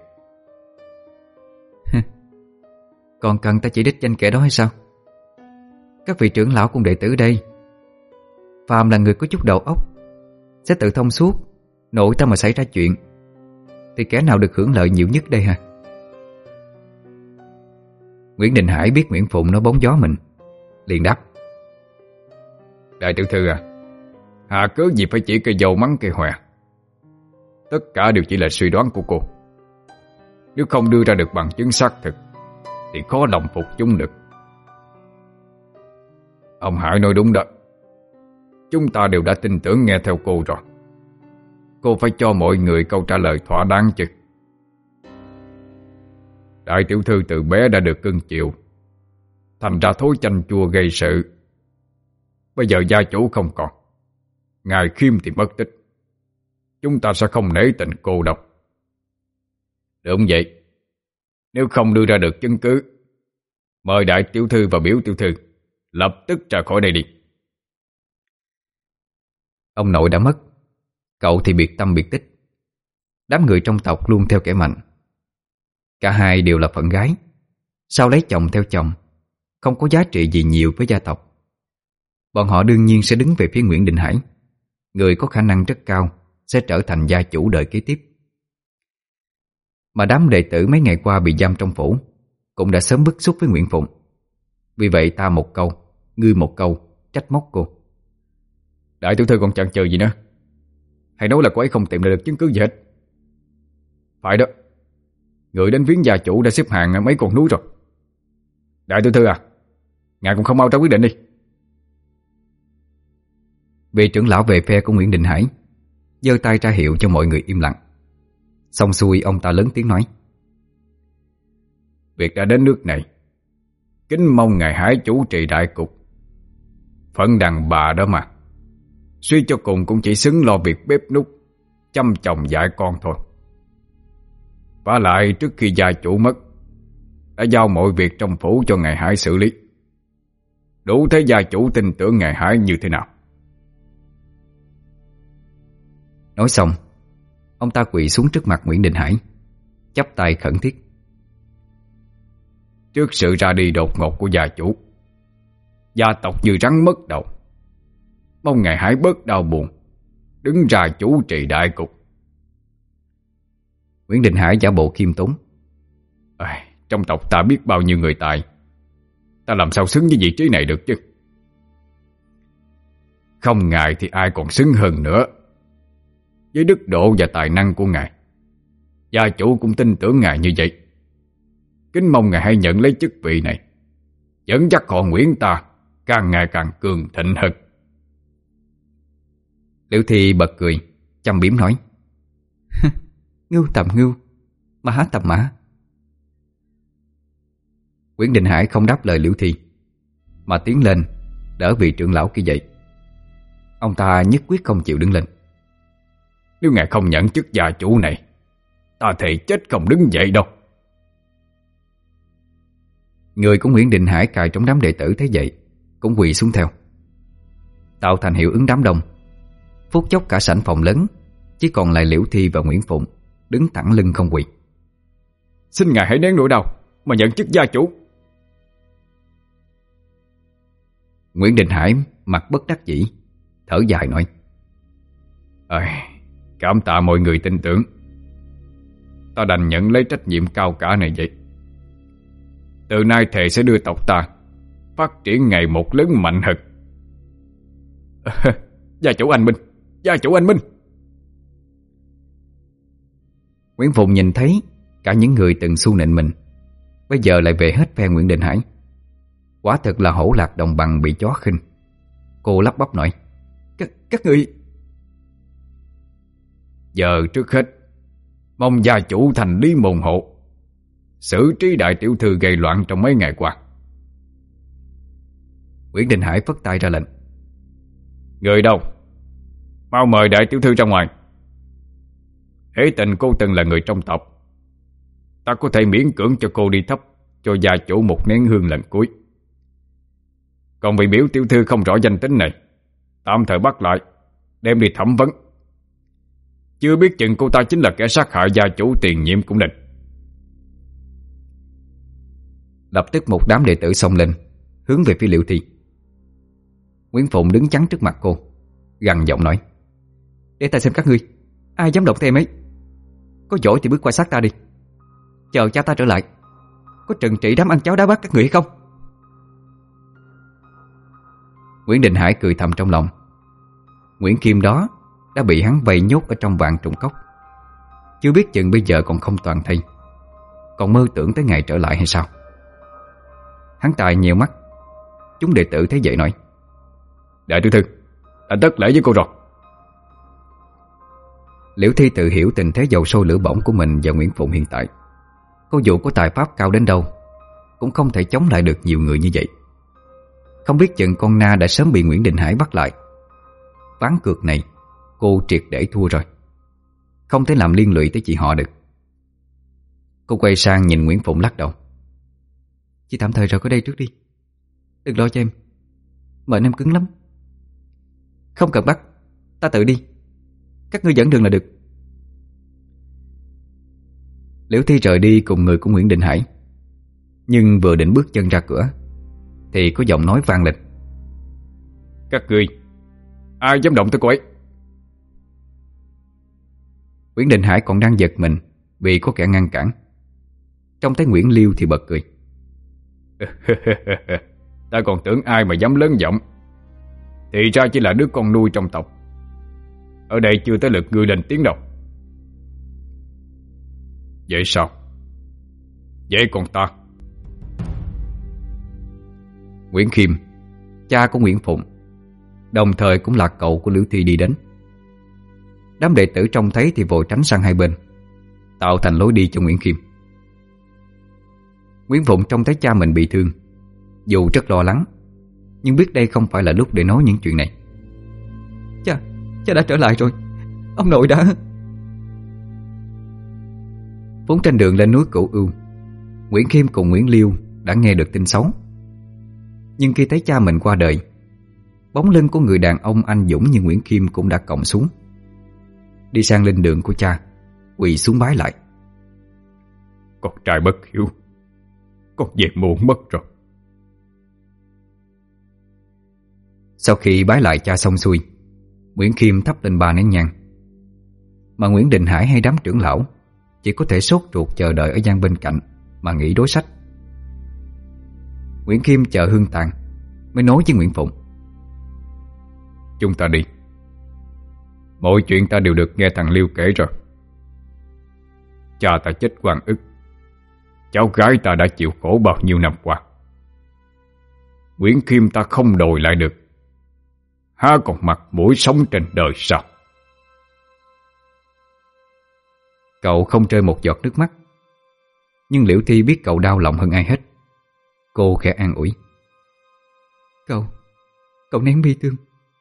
Còn cần ta chỉ đích danh kẻ đó hay sao? Các vị trưởng lão cùng đệ tử đây, phàm là người có chút đầu óc sẽ tự thông suốt, nội tâm mà xảy ra chuyện thì kẻ nào được hưởng lợi nhiều nhất đây hả? Nguyễn Đình Hải biết Nguyễn Phụng nói bóng gió mình, liền đáp: Đại tiểu thư à, hạ cớ gì phải chỉ cây dâu mắng cây hòe? Tất cả đều chỉ là suy đoán của cô. Nếu không đưa ra được bằng chứng xác thực thì khó lòng phục chúng được. Ông Hải nói đúng đó. Chúng ta đều đã tin tưởng nghe theo cô rồi. Cô phải cho mọi người câu trả lời thỏa đáng chứ. Đại tiểu thư từ bé đã được cưng chiều, thành ra thói chanh chua gây sự. Bây giờ gia chủ không còn, ngài Khiêm thì mất tích, chúng ta sẽ không nể tình cô đâu. Đúng vậy. Nếu không đưa ra được chứng cứ, mời đại tiểu thư và biểu tiểu thư lập tức ra khỏi đây đi. Ông nội đã mất, cậu thì biệt tâm biệt tích. Đám người trong tộc luôn theo kẻ mạnh. Cả hai đều là phận gái, sau lấy chồng theo chồng, không có giá trị gì nhiều với gia tộc. Bọn họ đương nhiên sẽ đứng về phía Nguyễn Đình Hải, người có khả năng rất cao sẽ trở thành gia chủ đời kế tiếp. Mà đám đệ tử mấy ngày qua bị giam trong phủ cũng đã sớm bức xúc với Nguyễn Phụng. Vì vậy ta một câu, ngươi một câu trách móc cô. Đại tiểu thư còn chần chừ gì nữa? Hãy nói là cô ấy không tìm được chứng cứ gì hết. Phải đó, người đến viếng gia chủ đã xếp hàng mấy con núi rồi. Đại tiểu thư à, ngài cũng không mau ra quyết định đi. Vị trưởng lão về phe của Nguyễn Đình Hải giơ tay ra hiệu cho mọi người im lặng. Xong xuôi ông ta lớn tiếng nói: Việc đã đến nước này, kính mong ngài Hải chủ trì đại cục. Phận đàn bà đó mà, suy cho cùng cũng chỉ xứng lo việc bếp núc, chăm chồng dạy con thôi. Vả lại trước khi gia chủ mất, đã giao mọi việc trong phủ cho ngài Hải xử lý. Đủ thấy gia chủ tin tưởng ngài Hải như thế nào. Nói xong, ông ta quỳ xuống trước mặt Nguyễn Đình Hải, chắp tay khẩn thiết: Trước sự ra đi đột ngột của gia chủ, gia tộc như rắn mất đầu. Mong ngài Hải bớt đau buồn, đứng ra chủ trì đại cục. Nguyễn Đình Hải giả bộ khiêm tốn: À, trong tộc ta biết bao nhiêu người tài, ta làm sao xứng với vị trí này được chứ. Không ngài thì ai còn xứng hơn nữa. Với đức độ và tài năng của ngài, gia chủ cũng tin tưởng ngài như vậy. Kính mong ngài hãy nhận lấy chức vị này, dẫn dắt họ Nguyễn ta càng ngày càng cường thịnh hơn. Liễu Thi bật cười, châm biếm nói: Ngưu tầm ngưu, mã tầm mã. Nguyễn Đình Hải không đáp lời Liễu Thi, mà tiến lên đỡ vị trưởng lão kia dậy. Ông ta nhất quyết không chịu đứng lên. Nếu ngài không nhận chức gia chủ này, ta thề chết không đứng dậy đâu. Người của Nguyễn Đình Hải cài trong đám đệ tử thấy vậy cũng quỳ xuống theo, tạo thành hiệu ứng đám đông. Phút chốc cả sảnh phòng lớn chỉ còn lại Liễu Thi và Nguyễn Phụng đứng thẳng lưng không quỳ. Xin ngài hãy nén nỗi đau mà nhận chức gia chủ. Nguyễn Đình Hải mặt bất đắc dĩ, thở dài nói: À, cảm tạ mọi người tin tưởng, ta đành nhận lấy trách nhiệm cao cả này vậy. Từ nay thề sẽ đưa tộc ta phát triển ngày một lớn mạnh hơn. À, gia chủ anh minh, gia chủ anh minh. Nguyễn Phụng nhìn thấy cả những người từng xu nịnh mình bây giờ lại về hết phe Nguyễn Đình Hải. Quả thật là hổ lạc đồng bằng bị chó khinh. Cô lắp bắp nói: Các, các người... Giờ trước hết, mong gia chủ thành lý môn hộ, xử trí đại tiểu thư gây loạn trong mấy ngày qua. Nguyễn Đình Hải phất tay ra lệnh: Người đâu? Mau mời đại tiểu thư ra ngoài. Hễ tình cô từng là người trong tộc, ta có thể miễn cưỡng cho cô đi thắp cho gia chủ một nén hương lần cuối. Còn vị biểu tiểu thư không rõ danh tính này, tạm thời bắt lại, đem đi thẩm vấn. Chưa biết chừng cô ta chính là kẻ sát hại gia chủ tiền nhiệm cũng định. Lập tức một đám đệ tử xông lên, hướng về phía Liễu Thi. Nguyễn Phụng đứng chắn trước mặt cô, gằn giọng nói: Để ta xem các ngươi, ai dám động tới em ấy. Có giỏi thì bước qua sát ta đi, chờ cha ta trở lại. có trừng trị đám ăn cháo đá bát các người hay không? Nguyễn Đình Hải cười thầm trong lòng. Nguyễn Kim đó đã bị hắn vây nhốt ở trong vạn trùng cốc, chưa biết chừng bây giờ còn không toàn thây, còn mơ tưởng tới ngày trở lại hay sao? Hắn Tài nhiều mắt. Chúng đệ tử thấy vậy nói: Đại tiểu thư, anh tất lễ với cô rồi. Liễu Thi tự hiểu tình thế dầu sôi lửa bỏng của mình và Nguyễn Phụng hiện tại. Cô dù có tài pháp cao đến đâu cũng không thể chống lại được nhiều người như vậy. Không biết chừng con Na đã sớm bị Nguyễn Đình Hải bắt lại. Ván cược này cô triệt để thua rồi, không thể làm liên lụy tới chị họ được. Cô quay sang nhìn Nguyễn Phụng lắc đầu: Chị tạm thời rời khỏi đây trước đi, đừng lo cho em, mệnh em cứng lắm. Không cần bắt, ta tự đi, các ngươi dẫn đường là được. Liễu Thi rời đi cùng người của Nguyễn Đình Hải. Nhưng vừa định bước chân ra cửa thì có giọng nói vang lên: Các ngươi, ai dám động tới cô ấy? Nguyễn Đình Hải còn đang giật mình vì có kẻ ngăn cản. Trông thấy Nguyễn Liêu thì bật cười: Ta còn tưởng ai mà dám lớn giọng, thì ra chỉ là đứa con nuôi trong tộc. Ở đây chưa tới lượt ngươi lên tiếng đâu. Vậy sao? Vậy còn ta? Nguyễn Khiêm, cha của Nguyễn Phụng, đồng thời cũng là cậu của Liễu Thi đi đến. Đám đệ tử trông thấy thì vội tránh sang hai bên, tạo thành lối đi cho Nguyễn Khiêm. Nguyễn Phụng trông thấy cha mình bị thương, dù rất lo lắng, nhưng biết đây không phải là lúc để nói những chuyện này. Cha, cha đã trở lại rồi, ông nội đã... Vốn trên đường lên núi Cửu Ưu, Nguyễn Khiêm cùng Nguyễn Liêu đã nghe được tin xấu. Nhưng khi thấy cha mình qua đời, bóng lưng của người đàn ông anh dũng như Nguyễn Khiêm cũng đã còng xuống, đi sang linh đường của cha, quỳ xuống bái lại. Con trai bất hiếu, con về muộn mất rồi. Sau khi bái lại cha xong xuôi, Nguyễn Khiêm thắp lên ba nén nhang, mà Nguyễn Đình Hải hay đám trưởng lão chỉ có thể sốt ruột chờ đợi ở gian bên cạnh mà nghĩ đối sách. Nguyễn Khiêm chờ hương tàn mới nói với Nguyễn Phụng: Chúng ta đi. Mọi chuyện ta đều được nghe thằng Liêu kể rồi. Cha ta chết oan ức, cháu gái ta đã chịu khổ bao nhiêu năm qua. Nguyễn Khiêm ta không đòi lại được, há còn mặt mũi sống trên đời sao? Cậu không rơi một giọt nước mắt. Nhưng Liễu Thi biết cậu đau lòng hơn ai hết. Cô khẽ an ủi: Cậu, cậu nén bi thương.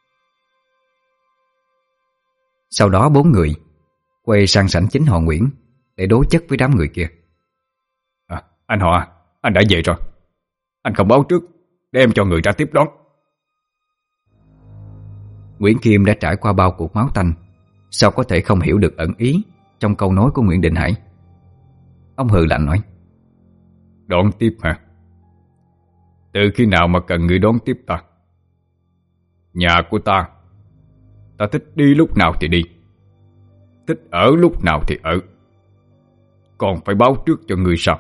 Sau đó bốn người quay sang sảnh chính họ Nguyễn để đối chất với đám người kia. À, anh họ, anh đã về rồi. Anh không báo trước để em cho người ra tiếp đón. Nguyễn Kim đã trải qua bao cuộc máu tanh, sao có thể không hiểu được ẩn ý trong câu nói của Nguyễn Đình Hải. Ông hừ lạnh nói: Đón tiếp hả? Từ khi nào mà cần người đón tiếp ta? Nhà của ta, ta thích đi lúc nào thì đi, thích ở lúc nào thì ở, còn phải báo trước cho người sao?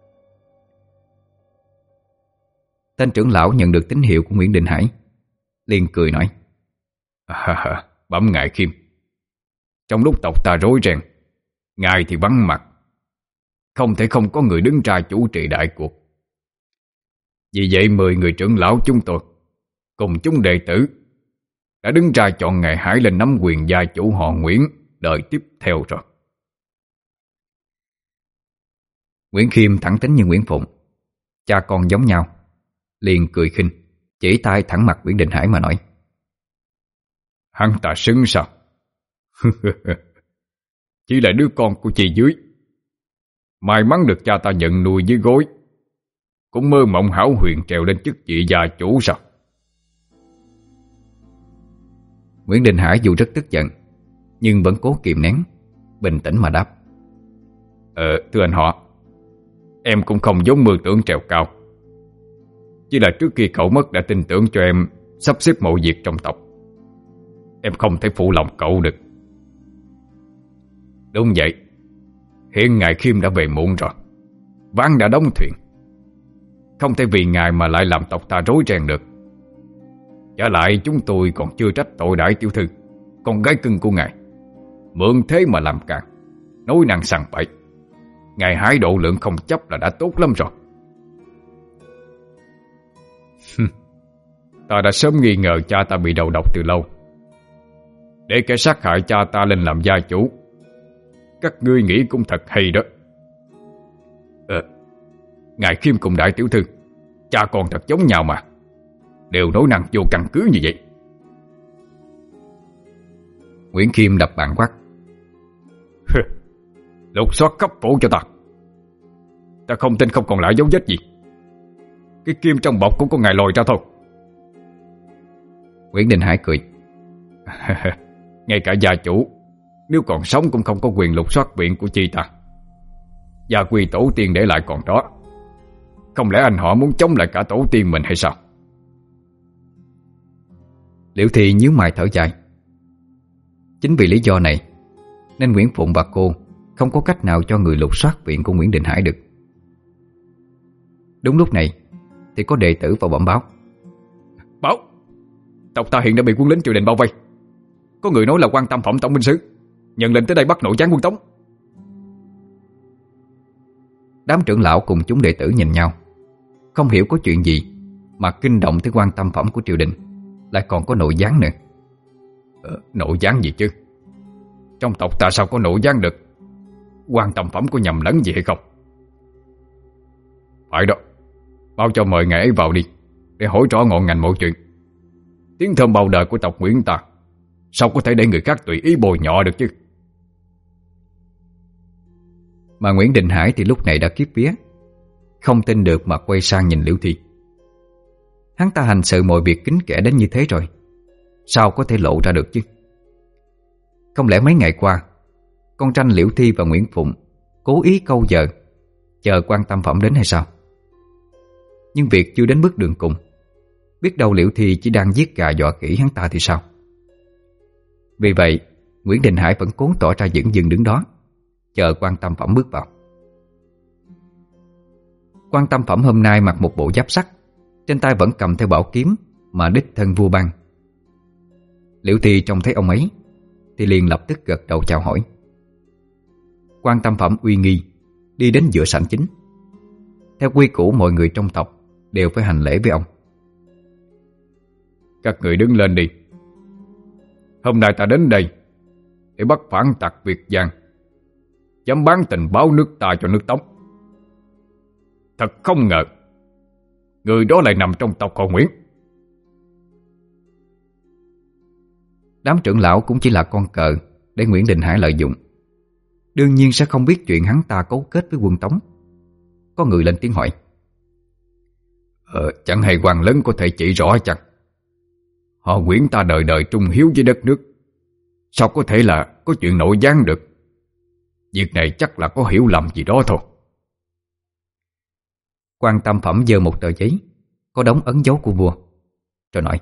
Tên trưởng lão nhận được tín hiệu của Nguyễn Đình Hải, liền cười nói: à, Bẩm ngài Khiêm, trong lúc tộc ta rối ren, ngài thì vắng mặt, không thể không có người đứng ra chủ trì đại cuộc. Vì vậy mười người trưởng lão chúng tôi cùng chúng đệ tử đã đứng ra chọn ngày Hải lên nắm quyền gia chủ họ Nguyễn đời tiếp theo rồi. Nguyễn Khiêm thẳng tính như Nguyễn Phụng, cha con giống nhau, liền cười khinh, chỉ tay thẳng mặt Nguyễn Đình Hải mà nói: Hắn ta xứng sao? Chỉ là đứa con của chị dưới, may mắn được cha ta nhận nuôi dưới gối, cũng mơ mộng hão huyền trèo lên chức vị gia chủ sao? Nguyễn Đình Hải dù rất tức giận, nhưng vẫn cố kìm nén, bình tĩnh mà đáp: Ờ, thưa anh họ, em cũng không giống mơ tưởng trèo cao. Chỉ là trước khi cậu mất đã tin tưởng cho em sắp xếp mọi việc trong tộc. Em không thể phụ lòng cậu được. Đúng vậy, hiện ngài Khiêm đã về muộn rồi, ván đã đóng thuyền. không thể vì ngài mà lại làm tộc ta rối ren được. Trả lại chúng tôi còn chưa trách tội đại tiểu thư, con gái cưng của ngài, mượn thế mà làm càn, nói năng sằng bậy. Ngài hái độ lượng không chấp là đã tốt lắm rồi. Ta đã sớm nghi ngờ cha ta bị đầu độc từ lâu. Để kẻ sát hại cha ta lên làm gia chủ, các ngươi nghĩ cũng thật hay đó. Ờ, ngài Khiêm cùng đại tiểu thư, cha con thật giống nhau mà, đều nói năng vô căn cứ như vậy. Nguyễn Khiêm đập bàn quát: Lục soát khắp phủ cho ta. Ta không tin không còn lại dấu vết gì. Cái kim trong bọc cũng có ngài lòi ra thôi. Nguyễn Đình Hải cười. Ngay cả gia chủ nếu còn sống cũng không có quyền lục soát viện của chi ta. Gia quy tổ tiên để lại còn đó, không lẽ anh họ muốn chống lại cả tổ tiên mình hay sao? Liễu Thi nhíu mày thở dài. Chính vì lý do này nên Nguyễn Phụng và cô không có cách nào cho người lục soát viện của Nguyễn Đình Hải được. Đúng lúc này thì có đệ tử vào bẩm báo: Báo, tộc ta hiện đã bị quân lính triều đình bao vây. Có người nói là Quan Tam Phẩm tổng binh sứ nhận lệnh tới đây bắt nội gián quân Tống. Đám trưởng lão cùng chúng đệ tử nhìn nhau, không hiểu có chuyện gì mà kinh động tới Quan Tam Phẩm của triều đình, lại còn có nội gián nữa. ờ, Nội gián gì chứ? Trong tộc ta sao có nội gián được? Quan Tam Phẩm có nhầm lẫn gì hay không? Phải đó, bao cho mời ngài ấy vào đi, để hỏi rõ ngọn ngành mọi chuyện. Tiếng thơm bao đời của tộc Nguyễn ta sao có thể để người khác tùy ý bồi nhọ được chứ? Mà Nguyễn Đình Hải thì lúc này đã kiếp vía, không tin được mà quay sang nhìn Liễu Thi. Hắn ta hành sự mọi việc kín kẽ đến như thế rồi, sao có thể lộ ra được chứ? Không lẽ mấy ngày qua con tranh Liễu Thi và Nguyễn Phụng cố ý câu giờ chờ Quan Tam Phẩm đến hay sao? Nhưng việc chưa đến bước đường cùng, biết đâu Liễu Thi chỉ đang giết gà dọa khỉ hắn ta thì sao? Vì vậy Nguyễn Đình Hải vẫn cố tỏ ra dửng dưng đứng đó, chờ Quan Tam Phẩm bước vào. Quan Tam Phẩm hôm nay mặc một bộ giáp sắt, trên tay vẫn cầm theo bảo kiếm mà đích thân vua ban. Liễu Thi trông thấy ông ấy thì liền lập tức gật đầu chào hỏi. Quan Tam Phẩm uy nghi đi đến giữa sảnh chính. Theo quy củ mọi người trong tộc đều phải hành lễ với ông. Các người đứng lên đi. Hôm nay ta đến đây để bắt phản tặc Việt Giang, dám bán tình báo nước ta cho nước Tống. Thật không ngờ người đó lại nằm trong tộc họ Nguyễn. Đám trưởng lão cũng chỉ là con cờ để Nguyễn Đình Hải lợi dụng, đương nhiên sẽ không biết chuyện hắn ta cấu kết với quân Tống. Có người lên tiếng hỏi: Ờ, chẳng hay quan lớn có thể chỉ rõ chăng? Họ Nguyễn ta đời đời trung hiếu với đất nước, sao có thể là có chuyện nội gián được? Việc này chắc là có hiểu lầm gì đó thôi. Quan Tam Phẩm giơ một tờ giấy có đóng ấn dấu của vua, rồi nói: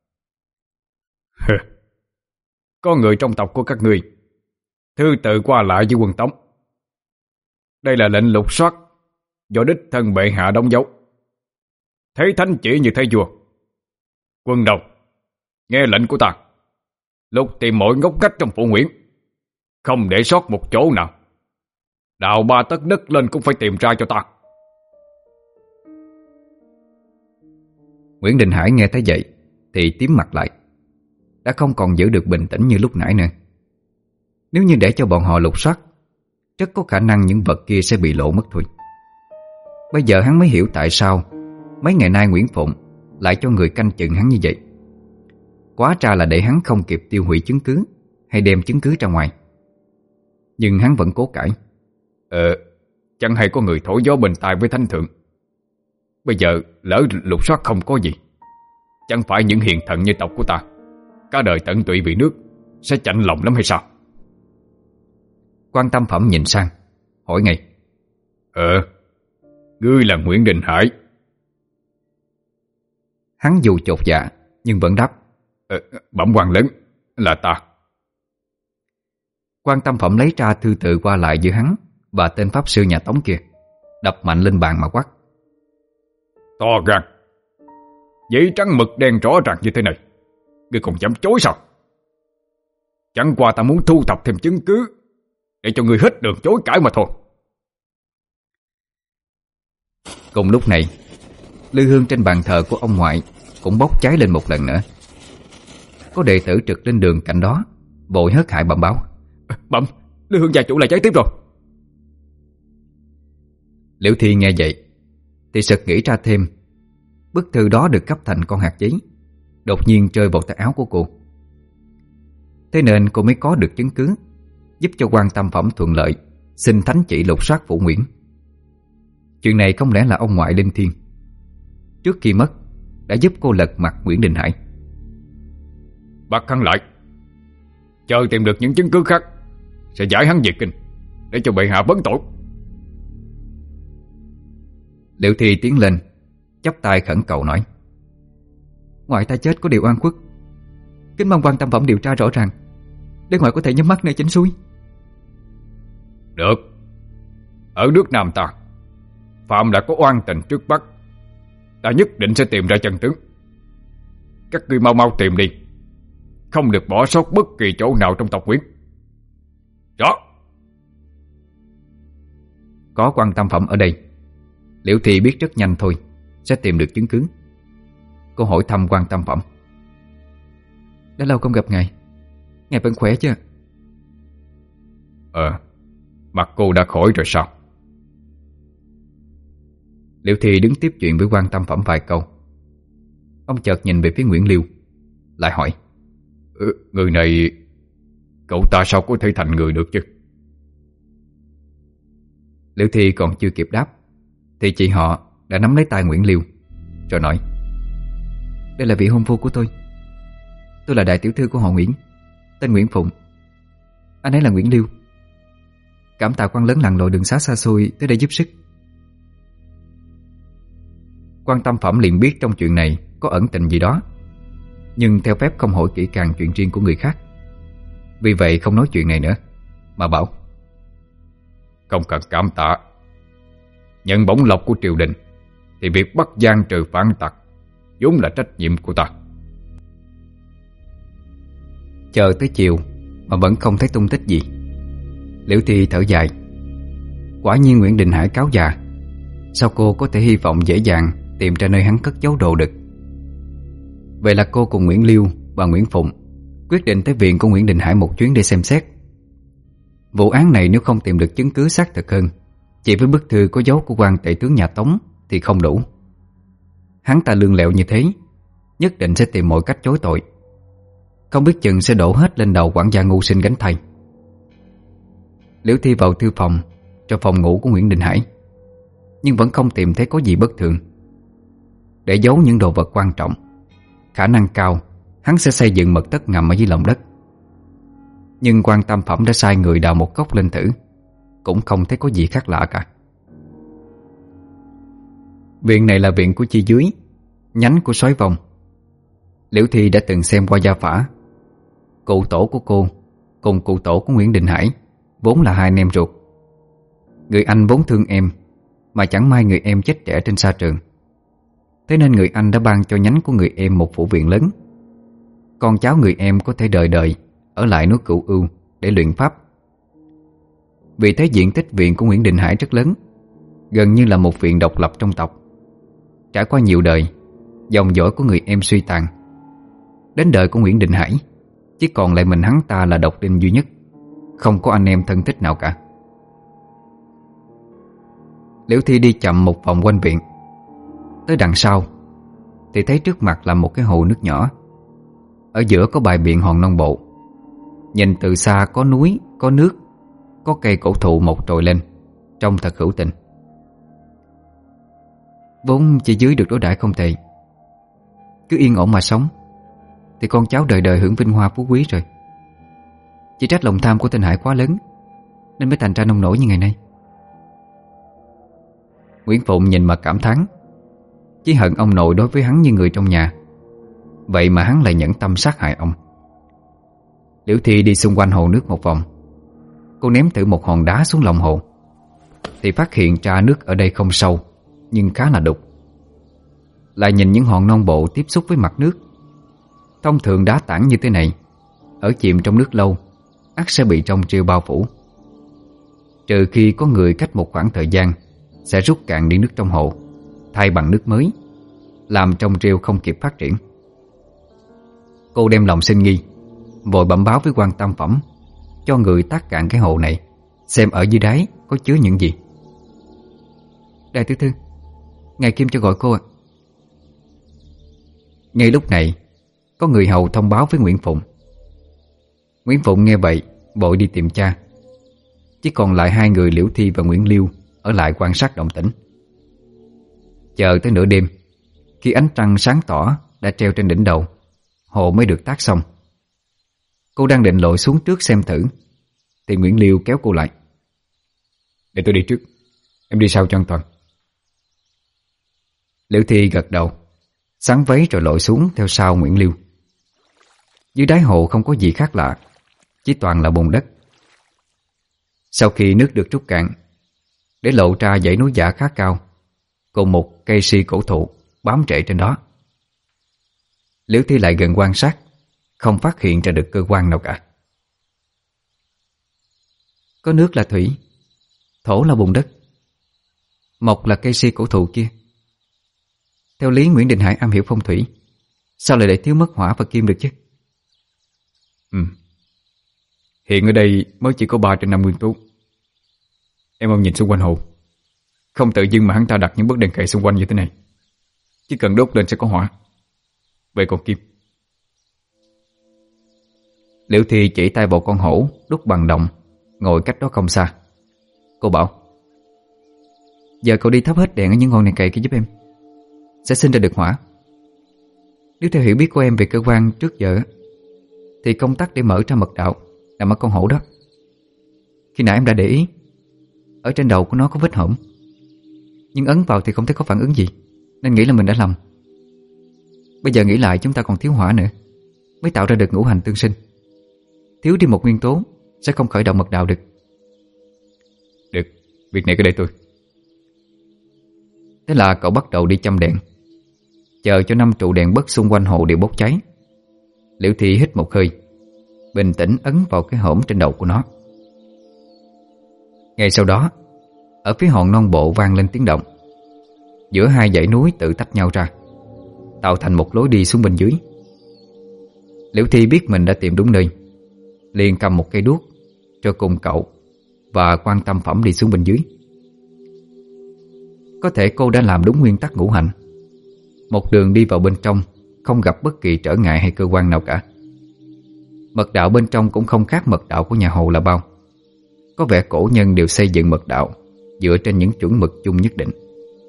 Có người trong tộc của các ngươi thư tự qua lại với quân Tống. Đây là lệnh lục soát do đích thân bệ hạ đóng dấu. Thấy thánh chỉ như thấy vua. Quân đầu, nghe lệnh của ta, lục tìm mọi ngóc ngách trong phủ Nguyễn, không để sót một chỗ nào. Đào ba tấc đất lên cũng phải tìm ra cho ta. Nguyễn Đình Hải nghe thấy vậy thì tím mặt lại, đã không còn giữ được bình tĩnh như lúc nãy nữa. Nếu như để cho bọn họ lục soát, rất có khả năng những vật kia sẽ bị lộ mất thôi. Bây giờ hắn mới hiểu tại sao mấy ngày nay Nguyễn Phụng lại cho người canh chừng hắn như vậy. Quá ra là để hắn không kịp tiêu hủy chứng cứ hay đem chứng cứ ra ngoài. Nhưng hắn vẫn cố cãi: Ờ, chẳng hay có người thổi gió bên tai với thánh thượng. Bây giờ lỡ lục soát không có gì, chẳng phải những hiền thần như tộc của ta cả đời tận tụy vì nước sẽ chạnh lòng lắm hay sao? Quan Tam Phẩm nhìn sang hỏi ngay: Ờ, ngươi là Nguyễn Đình Hải? Hắn dù chột dạ nhưng vẫn đáp: Ờ, bẩm quan lớn, là ta. Quan Tam Phẩm lấy ra thư tự qua lại giữa hắn và tên pháp sư nhà Tống kia, đập mạnh lên bàn mà quát: To gan, giấy trắng mực đen rõ ràng như thế này, ngươi còn dám chối sao? Chẳng qua ta muốn thu thập thêm chứng cứ để cho ngươi hết đường chối cãi mà thôi. Cùng lúc này, lư hương trên bàn thờ của ông ngoại cũng bốc cháy lên một lần nữa. Có đệ tử trực lên đường cạnh đó vội hớt hải bẩm báo: Bẩm, lư hương gia chủ lại cháy tiếp rồi. Liễu Thi nghe vậy thì sực nghĩ ra thêm, bức thư đó được gấp thành con hạt giấy đột nhiên rơi vào tay áo của cô. Thế nên cô mới có được chứng cứ giúp cho quan tam phẩm thuận lợi xin thánh chỉ lục soát Phủ Nguyễn. Chuyện này không lẽ là ông ngoại linh thiêng trước khi mất đã giúp cô lật mặt Nguyễn Đình Hải? Bắt hắn lại, chờ tìm được những chứng cứ khác sẽ giải hắn về kinh để cho bệ hạ vấn tội. Liễu Thi tiến lên chắp tay khẩn cầu nói: Ngoại ta chết có điều oan khuất, kính mong quan tam phẩm điều tra rõ ràng để ngoại có thể nhắm mắt nơi chính suối. Được. Ở nước Nam ta, phạm đã có oan tình trước Bắc, ta nhất định sẽ tìm ra chân tướng. Các ngươi mau mau tìm đi, không được bỏ sót bất kỳ chỗ nào trong tộc Nguyễn. Rõ. Có quan tam phẩm ở đây, Liễu Thi biết rất nhanh thôi sẽ tìm được chứng cứ. Cô hỏi thăm quan tam phẩm: Đã lâu không gặp ngài, ngài vẫn khỏe chứ? Ờ, mặt cô đã khỏi rồi sao? Liễu Thi đứng tiếp chuyện với quan tam phẩm vài câu. Ông chợt nhìn về phía Nguyễn Liêu, lại hỏi: ừ, Người này, cậu ta sao có thể thành người được chứ? Liễu Thi còn chưa kịp đáp thì chị họ đã nắm lấy tay Nguyễn Liêu rồi nói: Đây là vị hôn phu của tôi. Tôi là đại tiểu thư của họ Nguyễn, tên Nguyễn Phụng. Anh ấy là Nguyễn Liêu. Cảm tạ quan lớn lặn lội đường xá xa xôi tới đây giúp sức. Quan tam phẩm liền biết trong chuyện này có ẩn tình gì đó, nhưng theo phép không hỏi kỹ càng chuyện riêng của người khác. Vì vậy không nói chuyện này nữa, mà bảo: Không cần cảm tạ. Nhận bổng lộc của triều đình thì việc bắt gian trừ phản tặc vốn là trách nhiệm của ta. Chờ tới chiều mà vẫn không thấy tung tích gì, Liễu Thi thở dài. Quả nhiên Nguyễn Đình Hải cáo già, sao cô có thể hy vọng dễ dàng tìm ra nơi hắn cất giấu đồ đực? Vậy là cô cùng Nguyễn Liêu và Nguyễn Phụng quyết định tới viện của Nguyễn Đình Hải một chuyến để xem xét. Vụ án này nếu không tìm được chứng cứ xác thực hơn, chỉ với bức thư có dấu của quan tể tướng nhà Tống thì không đủ. Hắn ta lương lẹo như thế, nhất định sẽ tìm mọi cách chối tội, không biết chừng sẽ đổ hết lên đầu quản gia ngu sinh gánh thay. Liễu Thi vào thư phòng cho phòng ngủ của Nguyễn Đình Hải, nhưng vẫn không tìm thấy có gì bất thường. Để giấu những đồ vật quan trọng, khả năng cao hắn sẽ xây dựng mật thất ngầm ở dưới lòng đất. Nhưng quan tam phẩm đã sai người đào một góc lên thử, cũng không thấy có gì khác lạ cả. Viện này là viện của Chi Dưới, nhánh của Soái Vong. Liễu Thi đã từng xem qua gia phả. Cụ tổ của cô cùng cụ tổ của Nguyễn Đình Hải vốn là hai anh em ruột. Người anh vốn thương em, mà chẳng may người em chết trẻ trên sa trường. Thế nên người anh đã ban cho nhánh của người em một phủ viện lớn. Con cháu người em có thể đời đời ở lại núi Cửu Ưu để luyện pháp. Vì thế diện tích viện của Nguyễn Đình Hải rất lớn, gần như là một viện độc lập trong tộc. Trải qua nhiều đời, dòng dõi của người em suy tàn. Đến đời của Nguyễn Đình Hải, chỉ còn lại mình hắn ta là độc đinh duy nhất, không có anh em thân thích nào cả. Liễu Thi đi chậm một vòng quanh viện. Tới đằng sau thì thấy trước mặt là một cái hồ nước nhỏ. Ở giữa có bày biện hòn non bộ. Nhìn từ xa có núi, có nước, có cây cổ thụ mọc trồi lên, trông thật hữu tình. Vốn Chị Dưới được đối đãi không tệ, cứ yên ổn mà sống thì con cháu đời đời hưởng vinh hoa phú quý rồi. Chỉ trách lòng tham của tên Hải quá lớn nên mới thành ra nông nổi như ngày nay. Nguyễn Phụng nhìn mà cảm thán, chỉ hận ông nội đối với hắn như người trong nhà, vậy mà hắn lại nhẫn tâm sát hại ông. Liễu Thi đi xung quanh hồ nước một vòng. Cô ném thử một hòn đá xuống lòng hồ thì phát hiện ra nước ở đây không sâu nhưng khá là đục. lại nhìn những hòn non bộ tiếp xúc với mặt nước. Thông thường đá tảng như thế này, ở chìm trong nước lâu, ắt sẽ bị rong rêu bao phủ. Trừ khi có người cách một khoảng thời gian sẽ rút cạn đi nước trong hồ, thay bằng nước mới, làm rong rêu không kịp phát triển. Cô đem lòng sinh nghi, vội bẩm báo với quan tam phẩm cho người tác cạn cái hồ này, xem ở dưới đáy có chứa những gì. Đại tiểu thư, ngài Kim cho gọi cô ạ. Ngay lúc này, có người hầu thông báo với Nguyễn Phụng. Nguyễn Phụng nghe vậy, vội đi tìm cha. Chỉ còn lại hai người Liễu Thi và Nguyễn Liêu ở lại quan sát động tĩnh. Chờ tới nửa đêm, khi ánh trăng sáng tỏ đã treo trên đỉnh đầu, hồ mới được tác xong. Cô đang định lội xuống trước xem thử, thì Nguyễn Liêu kéo cô lại. Để tôi đi trước, em đi sau cho an toàn. Liễu Thi gật đầu, xắn váy rồi lội xuống theo sau Nguyễn Liêu. Dưới đáy hồ không có gì khác lạ, chỉ toàn là bùn đất. Sau khi nước được rút cạn, để lộ ra dãy núi giả khá cao, cùng một cây si cổ thụ bám rễ trên đó. Liễu Thi lại gần quan sát, không phát hiện ra được cơ quan nào cả. Có nước là thủy, thổ là bùn đất, mộc là cây si cổ thụ kia. Theo lý Nguyễn Đình Hải am hiểu phong thủy, sao lại để thiếu mất hỏa và kim được chứ? Ừ. Hiện ở đây mới chỉ có ba trên năm nguyên tố. Em ông nhìn xung quanh hồ, không tự dưng mà hắn ta đặt những bức đèn cậy xung quanh như thế này. Chỉ cần đốt lên sẽ có hỏa. Vậy còn kim? Liễu Thi chỉ tay vào con hổ đúc bằng đồng ngồi cách đó không xa. Cô bảo: giờ cậu đi thắp hết đèn ở những ngọn đèn cậy kia giúp em, sẽ sinh ra được hỏa. Nếu theo hiểu biết của em về cơ quan trước giờ, thì công tắc để mở ra mật đạo nằm ở con hổ đó. Khi nãy em đã để ý, ở trên đầu của nó có vết hõm, nhưng ấn vào thì không thấy có phản ứng gì, nên nghĩ là mình đã lầm. Bây giờ nghĩ lại chúng ta còn thiếu hỏa nữa, mới tạo ra được ngũ hành tương sinh. Thiếu đi một nguyên tố sẽ không khởi động mật đạo được. Được, việc này cứ để tôi. Thế là cậu bắt đầu đi châm đèn, chờ cho năm trụ đèn bất xung quanh hồ đều bốc cháy. Liễu Thi hít một hơi, bình tĩnh ấn vào cái hõm trên đầu của nó. Ngay sau đó, ở phía hòn non bộ vang lên tiếng động. Giữa hai dãy núi tự tách nhau ra, tạo thành một lối đi xuống bên dưới. Liễu Thi biết mình đã tìm đúng nơi, liền cầm một cây đuốc cho cùng cậu và quan tam phẩm đi xuống bên dưới. Có thể cô đã làm đúng nguyên tắc ngũ hành, một đường đi vào bên trong, không gặp bất kỳ trở ngại hay cơ quan nào cả. Mật đạo bên trong cũng không khác mật đạo của nhà Hồ là bao. Có vẻ cổ nhân đều xây dựng mật đạo dựa trên những chuẩn mực chung nhất định.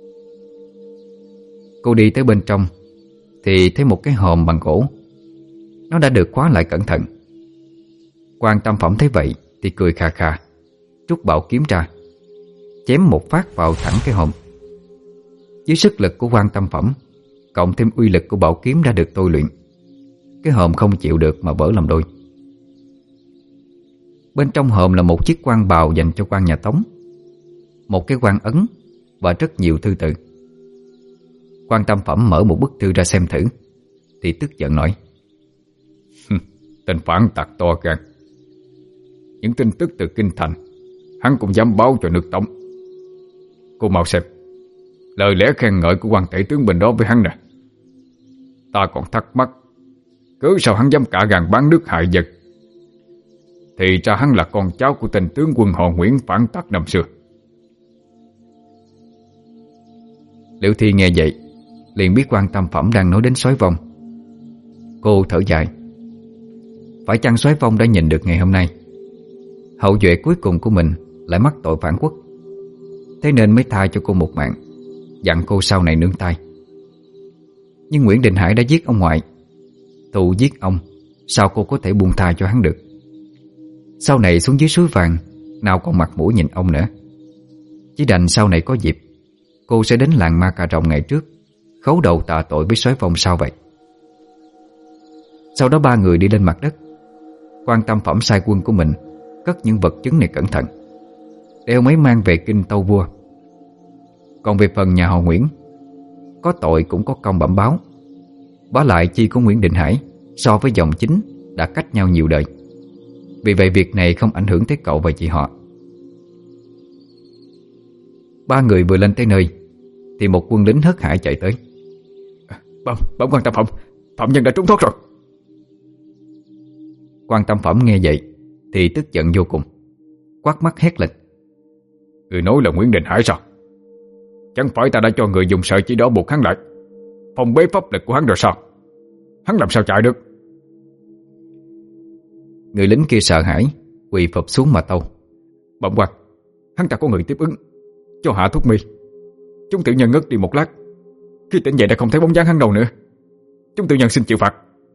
Cô đi tới bên trong thì thấy một cái hòm bằng gỗ. Nó đã được khóa lại cẩn thận. Quan tam phẩm thấy vậy thì cười khà khà, rút bảo kiếm ra, chém một phát vào thẳng cái hòm. Dưới sức lực của quan tam phẩm, cộng thêm uy lực của bảo kiếm đã được tôi luyện, cái hòm không chịu được mà vỡ làm đôi. Bên trong hòm là một chiếc quan bào dành cho quan nhà Tống, một cái quan ấn và rất nhiều thư từ. Quan tam phẩm mở một bức thư ra xem thử thì tức giận nói: tên phản tặc to gan, những tin tức từ kinh thành hắn cũng dám báo cho nước Tống. Cô mau xem lời lẽ khen ngợi của quan tể tướng bên đó với hắn nè. Ta còn thắc mắc, cớ sao hắn dám cả gan bán nước hại vật? Thì ra hắn là con cháu của tên tướng quân họ Nguyễn phản tặc năm xưa. Liễu Thi nghe vậy liền biết quan tam phẩm đang nói đến Soái Vong. Cô thở dài. Phải chăng Soái Vong đã nhìn được ngày hôm nay hậu duệ cuối cùng của mình lại mắc tội phản quốc, thế nên mới tha cho cô một mạng, dặn cô sau này nương tay. Nhưng Nguyễn Đình Hải đã giết ông ngoại, thù giết ông, sao cô có thể buông tha cho hắn được? Sau này xuống dưới suối vàng, nào còn mặt mũi nhìn ông nữa. Chỉ đành sau này có dịp, cô sẽ đến làng Ma Cà Rồng ngày trước, khấu đầu tạ tội với Soái Vong sau vậy. Sau đó ba người đi lên mặt đất. Quan tam phẩm sai quân của mình cất những vật chứng này cẩn thận, để ông ấy mang về kinh tâu vua. Còn về phần nhà họ Nguyễn, có tội cũng có công bẩm báo. Bá lại chi của Nguyễn Đình Hải so với dòng chính đã cách nhau nhiều đời. Vì vậy việc này không ảnh hưởng tới cậu và chị họ. Ba người vừa lên tới nơi thì một quân lính hớt hải chạy tới. Bẩm, bẩm quan tam phẩm, phạm nhân đã trốn thoát rồi. Quan tam phẩm nghe vậy thì tức giận vô cùng, quát mắt hét lên. Người nói là Nguyễn Đình Hải sao? Chẳng phải ta đã cho người dùng sợi chỉ đó buộc hắn lại, phong bế pháp lực của hắn rồi sao? Hắn làm sao chạy được? Người lính kia sợ hãi, quỳ phập xuống mà tâu. Bẩm quan, hắn ta có người tiếp ứng, cho hạ thuốc mi. Chúng tiểu nhân ngất đi một lát, khi tỉnh dậy đã không thấy bóng dáng hắn đâu nữa. Chúng tiểu nhân xin chịu phạt.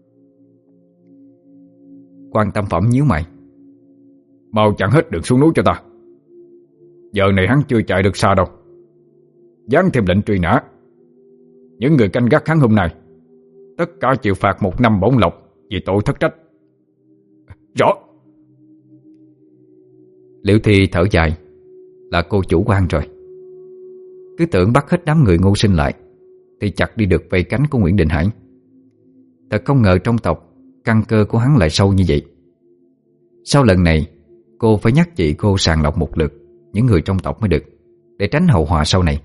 Quan tam phẩm nhíu mày. Mau chặn hết đường xuống núi cho ta. Giờ này hắn chưa chạy được xa đâu. Dán thêm lệnh truy nã. Những người canh gác hắn hôm nay tất cả chịu phạt một năm bổng lộc vì tội thất trách. Rõ. Liễu Thi thở dài. Là cô chủ quan rồi. Cứ tưởng bắt hết đám người ngu sinh lại thì chặt đi được vây cánh của Nguyễn Đình Hải. Thật không ngờ trong tộc căn cơ của hắn lại sâu như vậy. Sau lần này cô phải nhắc chị cô sàng lọc một lượt những người trong tộc mới được, để tránh hậu họa sau này.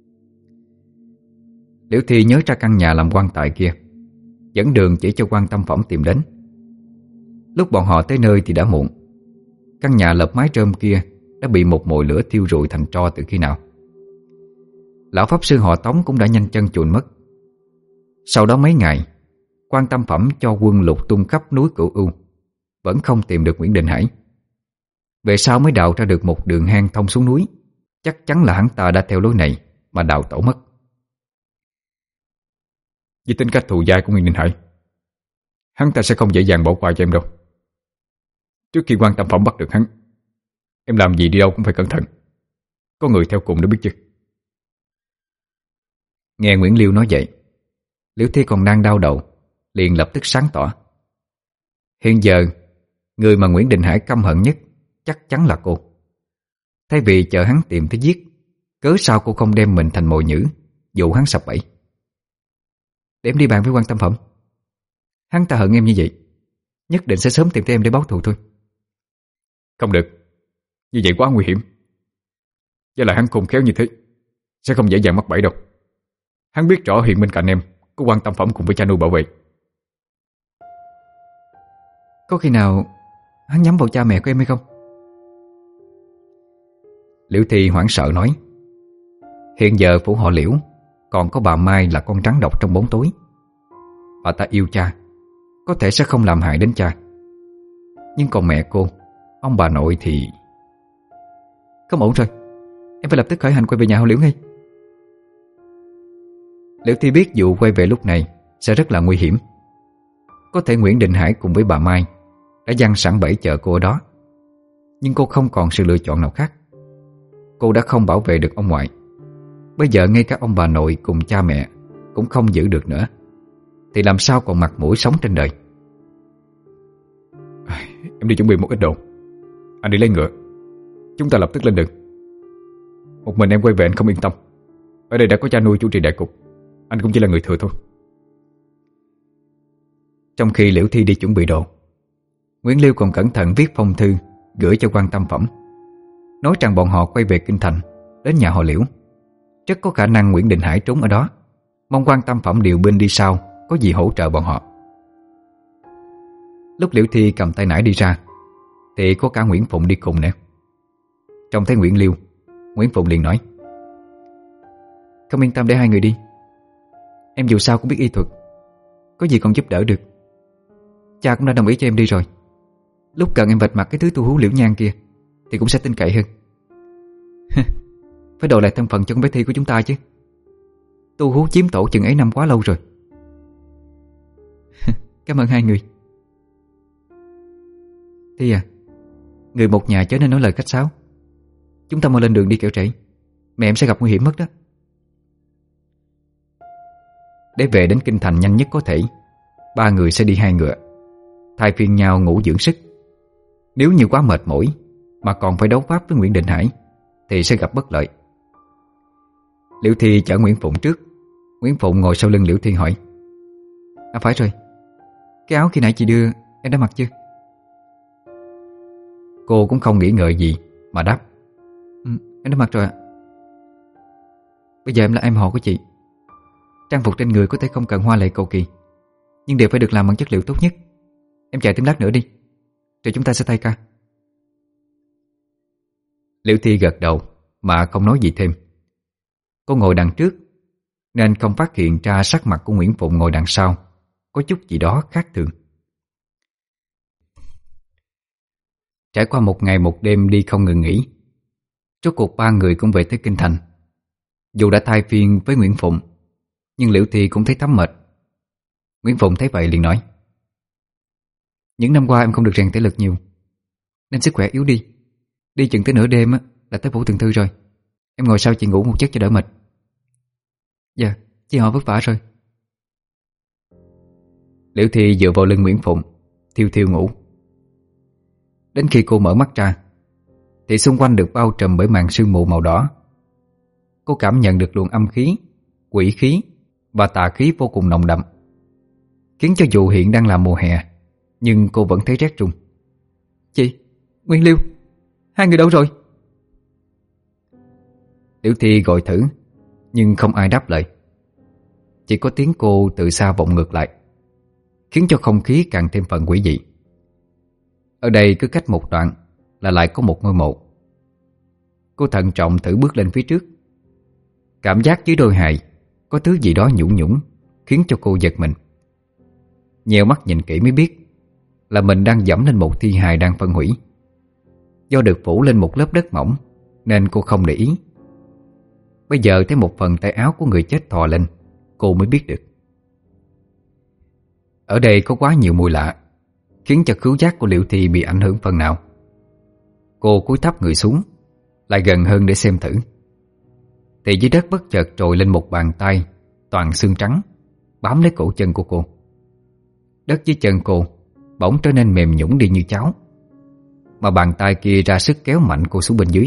Liễu Thi nhớ ra căn nhà làm quan tài kia, dẫn đường chỉ cho quan tam phẩm tìm đến. Lúc bọn họ tới nơi thì đã muộn. Căn nhà lợp mái trơm kia đã bị một mồi lửa thiêu rụi thành tro từ khi nào. Lão pháp sư họ Tống cũng đã nhanh chân chùn mất. Sau đó mấy ngày, quan tam phẩm cho quân lục tung khắp núi Cửu U, vẫn không tìm được Nguyễn Đình Hải. Về sau mới đào ra được một đường hang thông xuống núi. Chắc chắn là hắn ta đã theo lối này mà đào tẩu mất. Với tính cách thù dai của Nguyễn Đình Hải, hắn ta sẽ không dễ dàng bỏ qua cho em đâu. Trước khi quan tam phẩm bắt được hắn, em làm gì đi đâu cũng phải cẩn thận. Có người theo cùng nữa biết chứ. Nghe Nguyễn Liêu nói vậy, Liễu Thi còn đang đau đầu, liền lập tức sáng tỏ. Hiện giờ người mà Nguyễn Đình Hải căm hận nhất chắc chắn là cô. Thay vì chờ hắn tìm tới giết, cớ sao cô không đem mình thành mồi nhử, dụ hắn sập bẫy. Để em đi bàn với quan tam phẩm. Hắn ta hận em như vậy, nhất định sẽ sớm tìm tới em để báo thù thôi. Không được, như vậy quá nguy hiểm. Với lại hắn khôn khéo như thế, sẽ không dễ dàng mắc bẫy đâu. Hắn biết rõ hiện bên cạnh em có quan tam phẩm cùng với cha nuôi bảo vệ. Có khi nào hắn nhắm vào cha mẹ của em hay không? Liễu Thi hoảng sợ nói. Hiện giờ phủ họ Liễu còn có bà Mai là con rắn độc trong bóng tối. Bà ta yêu cha, có thể sẽ không làm hại đến cha. Nhưng còn mẹ cô, ông bà nội thì... Không ổn rồi, em phải lập tức khởi hành quay về nhà họ Liễu ngay. Liễu Thi biết vụ quay về lúc này sẽ rất là nguy hiểm. Có thể Nguyễn Đình Hải cùng với bà Mai đã giăng sẵn bẫy chờ cô ở đó. Nhưng cô không còn sự lựa chọn nào khác. Cô đã không bảo vệ được ông ngoại. Bây giờ ngay cả ông bà nội cùng cha mẹ cũng không giữ được nữa, thì làm sao còn mặt mũi sống trên đời. Em đi chuẩn bị một ít đồ, anh đi lấy ngựa, chúng ta lập tức lên đường. Một mình em quay về anh không yên tâm. Ở đây đã có cha nuôi chủ trì đại cục, anh cũng chỉ là người thừa thôi. Trong khi Liễu Thi đi chuẩn bị đồ, Nguyễn Liêu còn cẩn thận viết phong thư gửi cho quan tam phẩm, nói rằng bọn họ quay về kinh thành, đến nhà họ Liễu. Rất có khả năng Nguyễn Đình Hải trốn ở đó, mong quan tam phẩm điều binh đi sau, có gì hỗ trợ bọn họ. Lúc Liễu Thi cầm tay nải đi ra thì có cả Nguyễn Phụng đi cùng nữa. Trông thấy Nguyễn Liêu, Nguyễn Phụng liền nói: Không yên tâm để hai người đi. Em dù sao cũng biết y thuật, có gì còn giúp đỡ được. Cha cũng đã đồng ý cho em đi rồi. Lúc cần em vạch mặt cái thứ tu hú Liễu Nhan kia thì cũng sẽ tin cậy hơn. Phải đổi lại thân phận cho con bé Thi của chúng ta chứ. Tu hú chiếm tổ chừng ấy năm quá lâu rồi. Cảm ơn hai người. Thi à, người một nhà chớ nên nói lời khách sáo. Chúng ta mau lên đường đi, kẻo trễ mẹ em sẽ gặp nguy hiểm mất đó. Để về đến kinh thành nhanh nhất có thể, ba người sẽ đi hai ngựa, thay phiên nhau ngủ dưỡng sức. Nếu như quá mệt mỏi mà còn phải đấu pháp với Nguyễn Đình Hải thì sẽ gặp bất lợi. Liễu Thi chở Nguyễn Phụng trước, Nguyễn Phụng ngồi sau lưng Liễu Thi hỏi: À phải rồi, cái áo khi nãy chị đưa em đã mặc chưa? Cô cũng không nghĩ ngợi gì mà đáp: Ừ, em đã mặc rồi ạ. Bây giờ em là em họ của chị. Trang phục trên người có thể không cần hoa lệ cầu kỳ, nhưng đều phải được làm bằng chất liệu tốt nhất. Em chạy thêm lát nữa đi, rồi chúng ta sẽ thay ca. Liễu Thi gật đầu mà không nói gì thêm. Cô ngồi đằng trước nên không phát hiện ra sắc mặt của Nguyễn Phụng ngồi đằng sau có chút gì đó khác thường. Trải qua một ngày một đêm đi không ngừng nghỉ, rốt cuộc ba người cũng về tới Kinh Thành. Dù đã thay phiên với Nguyễn Phụng, nhưng Liễu Thi cũng thấy thấm mệt. Nguyễn Phụng thấy vậy liền nói: Những năm qua em không được rèn thể lực nhiều, nên sức khỏe yếu đi. Đi chừng tới nửa đêm là tới Phủ Thượng Thư rồi. Em ngồi sau chị ngủ một giấc cho đỡ mệt. Dạ, chị họ vất vả rồi. Liễu Thi dựa vào lưng Nguyễn Phụng, thiêu thiêu ngủ. Đến khi cô mở mắt ra thì xung quanh được bao trùm bởi màn sương mù màu đỏ. Cô cảm nhận được luồng âm khí, quỷ khí và tà khí vô cùng nồng đậm, khiến cho dù hiện đang là mùa hè, nhưng cô vẫn thấy rét run. Chị, Nguyên Liêu, hai người đâu rồi? Liễu Thi gọi thử, nhưng không ai đáp lời. Chỉ có tiếng cô từ xa vọng ngược lại, khiến cho không khí càng thêm phần quỷ dị. Ở đây cứ cách một đoạn là lại có một ngôi mộ. Cô thận trọng thử bước lên phía trước. Cảm giác dưới đôi hài có thứ gì đó nhũng nhũng, khiến cho cô giật mình. Nheo mắt nhìn kỹ mới biết là mình đang dẫm lên một thi hài đang phân hủy. Do được phủ lên một lớp đất mỏng nên cô không để ý. Bây giờ thấy một phần tay áo của người chết thò lên, cô mới biết được. Ở đây có quá nhiều mùi lạ, khiến cho khứu giác của Liễu Thi bị ảnh hưởng phần nào. Cô cúi thấp người xuống, lại gần hơn để xem thử. Thì dưới đất bất chợt trồi lên một bàn tay toàn xương trắng, bám lấy cổ chân của cô. Đất dưới chân cô bỗng trở nên mềm nhũn đi như cháo, mà bàn tay kia ra sức kéo mạnh cô xuống bên dưới.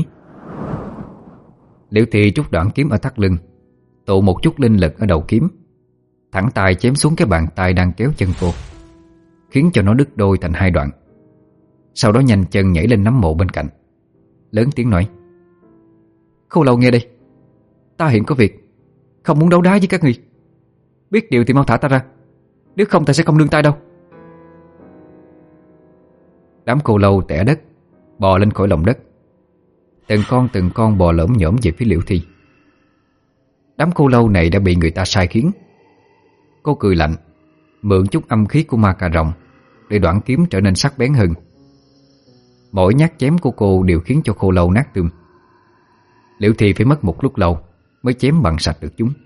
Liễu Thi rút đoạn kiếm ở thắt lưng, tụ một chút linh lực ở đầu kiếm, thẳng tay chém xuống cái bàn tay đang kéo chân cô, khiến cho nó đứt đôi thành hai đoạn. Sau đó nhanh chân nhảy lên nắm mộ bên cạnh, lớn tiếng nói: Khô Lâu nghe đây, ta hiện có việc, không muốn đấu đá với các ngươi. Biết điều thì mau thả ta ra, nếu không ta sẽ không nương tay đâu. Đám Khô Lâu tẻ đất, bò lên khỏi lòng đất. Từng con từng con bò lởm nhởm về phía Liễu Thi. Đám Khô Lâu này đã bị người ta sai khiến. Cô cười lạnh, mượn chút âm khí của ma cà rồng để đoạn kiếm trở nên sắc bén hơn. Mỗi nhát chém của cô đều khiến cho Khô Lâu nát tươm. Liễu Thi phải mất một lúc lâu mới chém bằng sạch được chúng.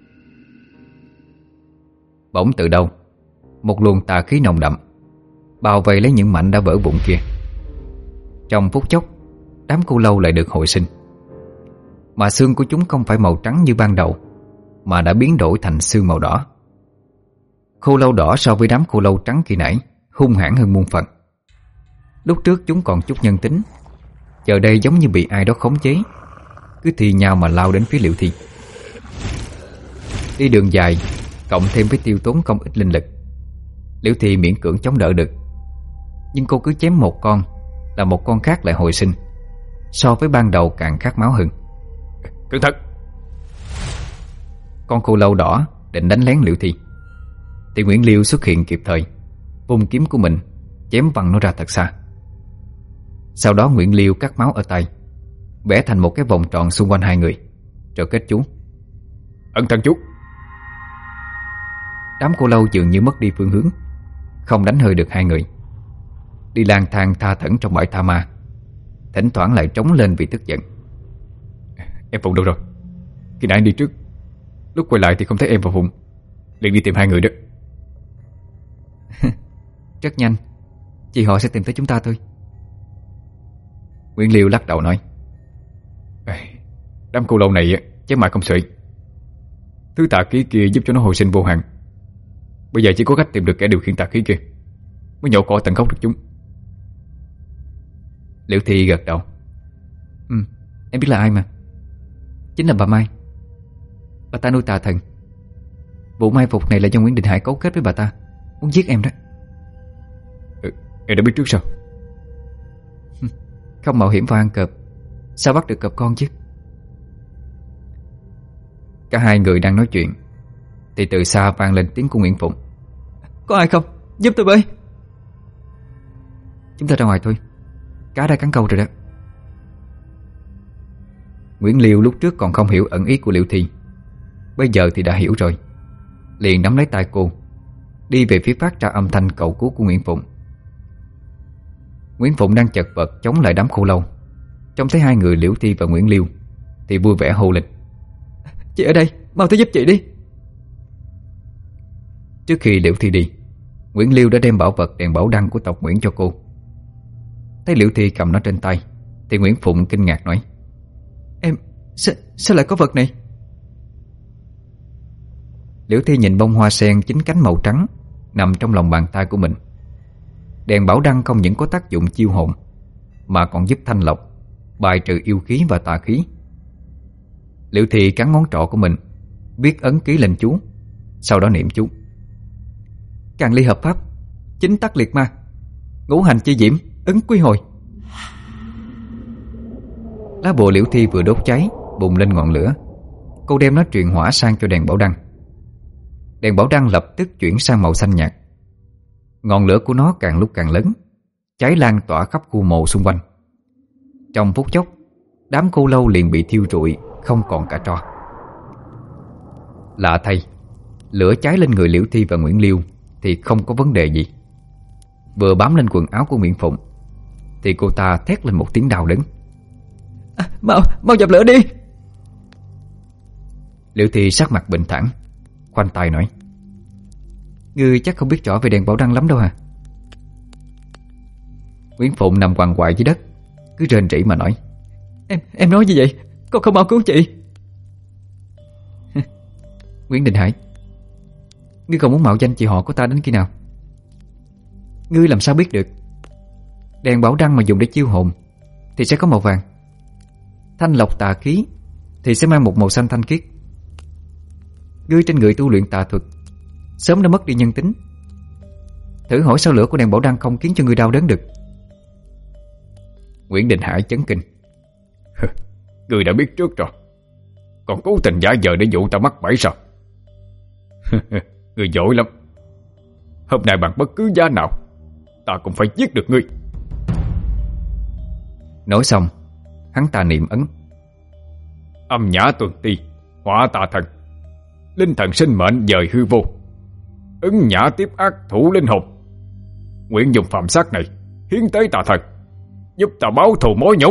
Bỗng từ đâu một luồng tà khí nồng đậm bao vây lấy những mảnh đã vỡ vụn kia. Trong phút chốc, đám Khô Lâu lại được hồi sinh. Mà xương của chúng không phải màu trắng như ban đầu, mà đã biến đổi thành xương màu đỏ. Khô Lâu đỏ so với đám Khô Lâu trắng khi nãy hung hãn hơn muôn phần. Lúc trước chúng còn chút nhân tính, giờ đây giống như bị ai đó khống chế, cứ thì nhau mà lao đến phía Liễu Thi. Đi đường dài, cộng thêm với tiêu tốn không ít linh lực, Liễu Thi miễn cưỡng chống đỡ được. Nhưng cô cứ chém một con là một con khác lại hồi sinh, so với ban đầu càng khát máu hơn. Cẩn thận! Con Khô Lâu đỏ định đánh lén Liễu Thi, thì Nguyễn Liêu xuất hiện kịp thời, vung kiếm của mình chém văng nó ra thật xa. Sau đó Nguyễn Liêu cắt máu ở tay, vẽ thành một cái vòng tròn xung quanh hai người, rồi kết chú: Ẩn thân chú. Đám Khô Lâu dường như mất đi phương hướng, không đánh hơi được hai người. Đi lang thang tha thẩn trong bãi tha ma, thỉnh thoảng lại trống lên vì tức giận. Em Phụng đâu rồi? Khi nãy đi trước, lúc quay lại thì không thấy em và Phụng, liền đi tìm hai người đó. Rất nhanh, chị họ sẽ tìm tới chúng ta thôi. Nguyễn Liêu lắc đầu nói: Đám Khô Lâu này chém mãi không xuể. Thứ tà khí kia giúp cho nó hồi sinh vô hạn. Bây giờ chỉ có cách tìm được kẻ điều khiển tà khí kia mới nhổ cỏ tận gốc được chúng. Liễu Thi gật đầu: Ừ, em biết là ai mà. Chính là bà Mai, bà ta nuôi tà thần. Vụ mai phục này là do Nguyễn Đình Hải cấu kết với bà ta, muốn giết em đó. ừ, Em đã biết trước sao? Không mạo hiểm vào ăn cọp, sao bắt được cọp con chứ? Cả hai người đang nói chuyện thì từ xa vang lên tiếng của Nguyễn Phụng. Có ai không? Giúp tôi với. Chúng ta ra ngoài thôi, cá đã cắn câu rồi đó. Nguyễn Liêu lúc trước còn không hiểu ẩn ý của Liễu Thi, bây giờ thì đã hiểu rồi. Liền nắm lấy tay cô, đi về phía phát ra âm thanh cầu cứu của Nguyễn Phụng. Nguyễn Phụng đang chật vật chống lại đám khô lâu, trông thấy hai người Liễu Thi và Nguyễn Liêu thì vui vẻ hô lên. Chị ở đây, mau tới giúp chị đi. Trước khi Liễu Thi đi, Nguyễn Liêu đã đem bảo vật đèn bảo đăng của tộc Nguyễn cho cô. Thấy Liễu Thi cầm nó trên tay thì Nguyễn Phụng kinh ngạc nói: Em, sao, sao lại có vật này? Liễu Thi nhìn bông hoa sen chín cánh màu trắng nằm trong lòng bàn tay của mình. Đèn bảo đăng không những có tác dụng chiêu hồn, mà còn giúp thanh lọc, bài trừ yêu khí và tà khí. Liễu Thi cắn ngón trỏ của mình, viết ấn ký lên chú, sau đó niệm chú: Càng ly hợp pháp, chính tắc liệt ma, ngũ hành chi diễm, ấn quy hồi. Lá bùa Liễu Thi vừa đốt cháy, bùng lên ngọn lửa. Cô đem nó truyền hỏa sang cho đèn bảo đăng. Đèn bảo đăng lập tức chuyển sang màu xanh nhạt. Ngọn lửa của nó càng lúc càng lớn, cháy lan tỏa khắp khu mộ xung quanh. Trong phút chốc, đám cô lâu liền bị thiêu rụi, không còn cả tro. Lạ thay, lửa cháy lên người Liễu Thi và Nguyễn Liêu thì không có vấn đề gì. Vừa bám lên quần áo của Nguyễn Phụng thì cô ta thét lên một tiếng đau đớn. À, mau, mau dập lửa đi. Liễu Thi sắc mặt bình thản, khoanh tay nói: Ngươi chắc không biết rõ về đèn bảo đăng lắm đâu hả? Nguyễn Phụng nằm quằn quại dưới đất, cứ rên rỉ mà nói: Em, em nói gì vậy? Con không mau cứu chị. Nguyễn Đình Hải, ngươi còn muốn mạo danh chị họ của ta đến khi nào? Ngươi làm sao biết được? Đèn bảo đăng mà dùng để chiêu hồn thì sẽ có màu vàng, thanh lọc tà khí thì sẽ mang một màu xanh thanh khiết. Ngươi trên người tu luyện tà thuật, sớm đã mất đi nhân tính. Thử hỏi sao lửa của đèn bảo đăng không khiến cho ngươi đau đớn được? Nguyễn Đình Hải chấn kinh: Ngươi đã biết trước rồi, còn cố tình giả vờ để dụ ta mắc bẫy sao? Ngươi giỏi lắm. Hôm nay bằng bất cứ giá nào ta cũng phải giết được ngươi. Nói xong, hắn ta niệm ấn: Âm nhã tuần ti, hỏa tà thần, linh thần sinh mệnh dời hư vô, ứng nhã tiếp ác thủ linh hồn. Nguyện dùng phạm sát này hiến tế tà thần, giúp ta báo thù mối nhục.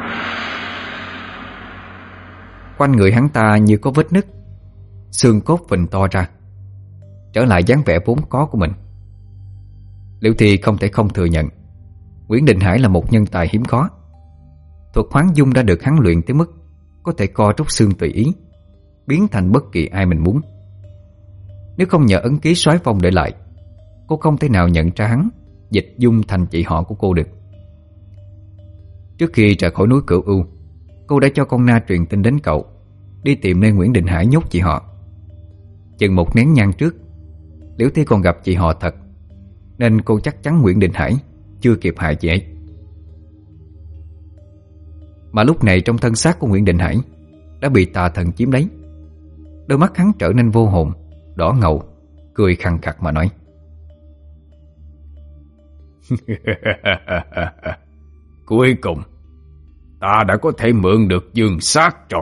Quanh người hắn ta như có vết nứt, xương cốt phình to ra, trở lại dáng vẻ vốn có của mình. Liễu Thi không thể không thừa nhận Nguyễn Đình Hải là một nhân tài hiếm có. Thuật hoán dung đã được hắn luyện tới mức có thể co rút xương tùy ý, biến thành bất kỳ ai mình muốn. Nếu không nhờ ấn ký soái phong để lại, cô không thể nào nhận ra hắn dịch dung thành chị họ của cô được. Trước khi rời khỏi núi Cửu U, cô đã cho con Na truyền tin đến cậu, đi tìm nơi Nguyễn Đình Hải nhốt chị họ. Chừng một nén nhang trước, Liễu Thi còn gặp chị họ thật, nên cô chắc chắn Nguyễn Đình Hải chưa kịp hại chị ấy. Mà lúc này trong thân xác của Nguyễn Đình Hải đã bị tà thần chiếm lấy. Đôi mắt hắn trở nên vô hồn, đỏ ngầu, cười khằng khặc mà nói: Cuối cùng ta đã có thể mượn được dương sát rồi.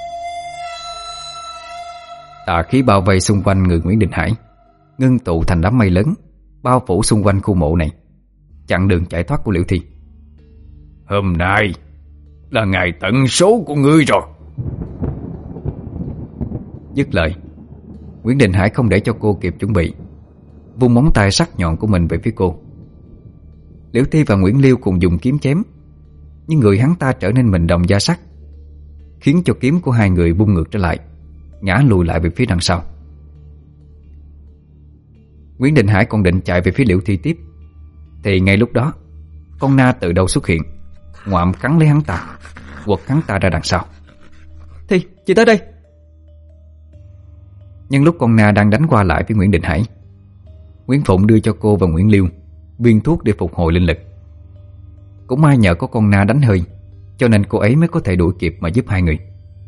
Tà khí bao vây xung quanh người Nguyễn Đình Hải, ngưng tụ thành đám mây lớn, bao phủ xung quanh khu mộ này, chặn đường chạy thoát của Liễu Thi. Hôm nay là ngày tận số của ngươi rồi. Dứt lời, Nguyễn Đình Hải không để cho cô kịp chuẩn bị, vung móng tay sắc nhọn của mình về phía cô. Liễu Thi và Nguyễn Liêu cùng dùng kiếm chém, nhưng người hắn ta trở nên mình đồng da sắt, khiến cho kiếm của hai người bung ngược trở lại, ngã lùi lại về phía đằng sau. Nguyễn Đình Hải còn định chạy về phía Liễu Thi tiếp, thì ngay lúc đó con Na từ đâu xuất hiện, ngoạm cắn lấy hắn ta, quật hắn ta ra đằng sau. Thi, chị tới đây. Nhân lúc con Na đang đánh qua lại với Nguyễn Đình Hải, Nguyễn Phụng đưa cho cô và Nguyễn Liêu viên thuốc để phục hồi linh lực. Cũng may nhờ có con Na đánh hơi, cho nên cô ấy mới có thể đuổi kịp mà giúp hai người.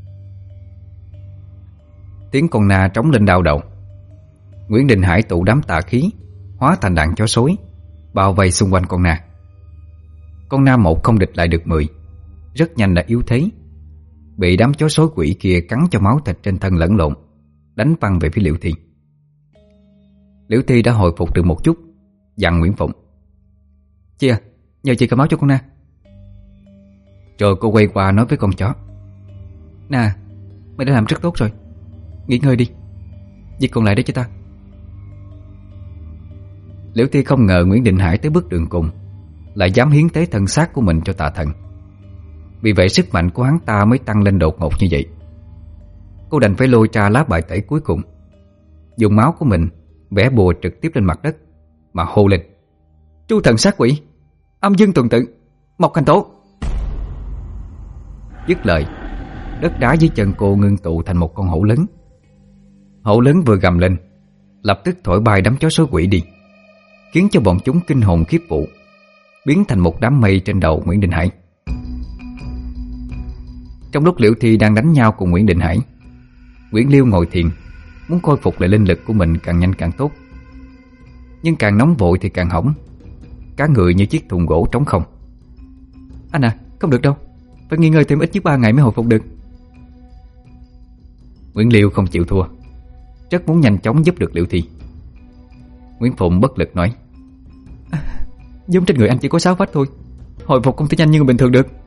Tiếng con Na trống lên đau đầu, Nguyễn Đình Hải tụ đám tà khí hóa thành đàn chó sói bao vây xung quanh con Na. Con Na một không địch lại được mười, rất nhanh đã yếu thế, bị đám chó sói quỷ kia cắn cho máu thịt trên thân lẫn lộn, đánh văng về phía Liễu Thi. Liễu Thi đã hồi phục được một chút, dặn Nguyễn Phụng: "Chị à, nhờ chị cầm máu cho con Na." Rồi cô quay qua nói với con chó: "Na, mày đã làm rất tốt rồi, nghỉ ngơi đi, việc còn lại để cho ta." Liễu Thi không ngờ Nguyễn Đình Hải tới bước đường cùng lại dám hiến tế thân xác của mình cho tà thần. Vì vậy sức mạnh của hắn ta mới tăng lên đột ngột như vậy. Cô đành phải lôi ra lá bài tẩy cuối cùng, dùng máu của mình vẽ bùa trực tiếp lên mặt đất mà hô lên: "Tru thần sát quỷ, âm dương tuần tự, mộc hành tố." Dứt lời, đất đá dưới chân cô ngưng tụ thành một con hổ lớn. Hổ lớn vừa gầm lên, lập tức thổi bay đám chó sói quỷ đi, khiến cho bọn chúng kinh hồn khiếp vụ, biến thành một đám mây trên đầu Nguyễn Đình Hải. Trong lúc Liễu Thi đang đánh nhau cùng Nguyễn Đình Hải, Nguyễn Liêu ngồi thiền, muốn khôi phục lại linh lực của mình càng nhanh càng tốt. Nhưng càng nóng vội thì càng hỏng, cả người như chiếc thùng gỗ trống không. "Anh à, không được đâu, phải nghỉ ngơi thêm ít nhất ba ngày mới hồi phục được." Nguyễn Liêu không chịu thua, rất muốn nhanh chóng giúp được Liễu Thi. Nguyễn Phụng bất lực nói: à, "Giống trên người anh chỉ có sáu vách thôi, hồi phục không thể nhanh như người bình thường được."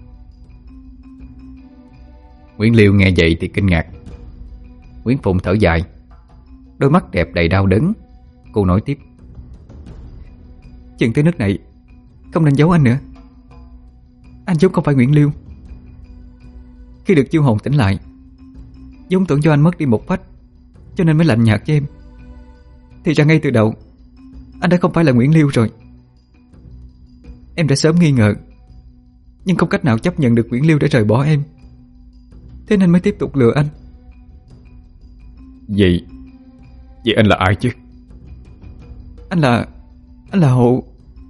Nguyễn Liêu nghe vậy thì kinh ngạc. Nguyễn Phụng thở dài, đôi mắt đẹp đầy đau đớn. Cô nói tiếp: "Chuyện tới nước này không nên giấu anh nữa. Anh vốn không phải Nguyễn Liêu. Khi được chiêu hồn tỉnh lại, vốn tưởng cho anh mất đi một phách, cho nên mới lạnh nhạt với em. Thì ra ngay từ đầu anh đã không phải là Nguyễn Liêu rồi. Em đã sớm nghi ngờ, nhưng không cách nào chấp nhận được Nguyễn Liêu đã rời bỏ em, thế nên mới tiếp tục lừa anh." Vậy Vậy anh là ai chứ? Anh là Anh là Hộ.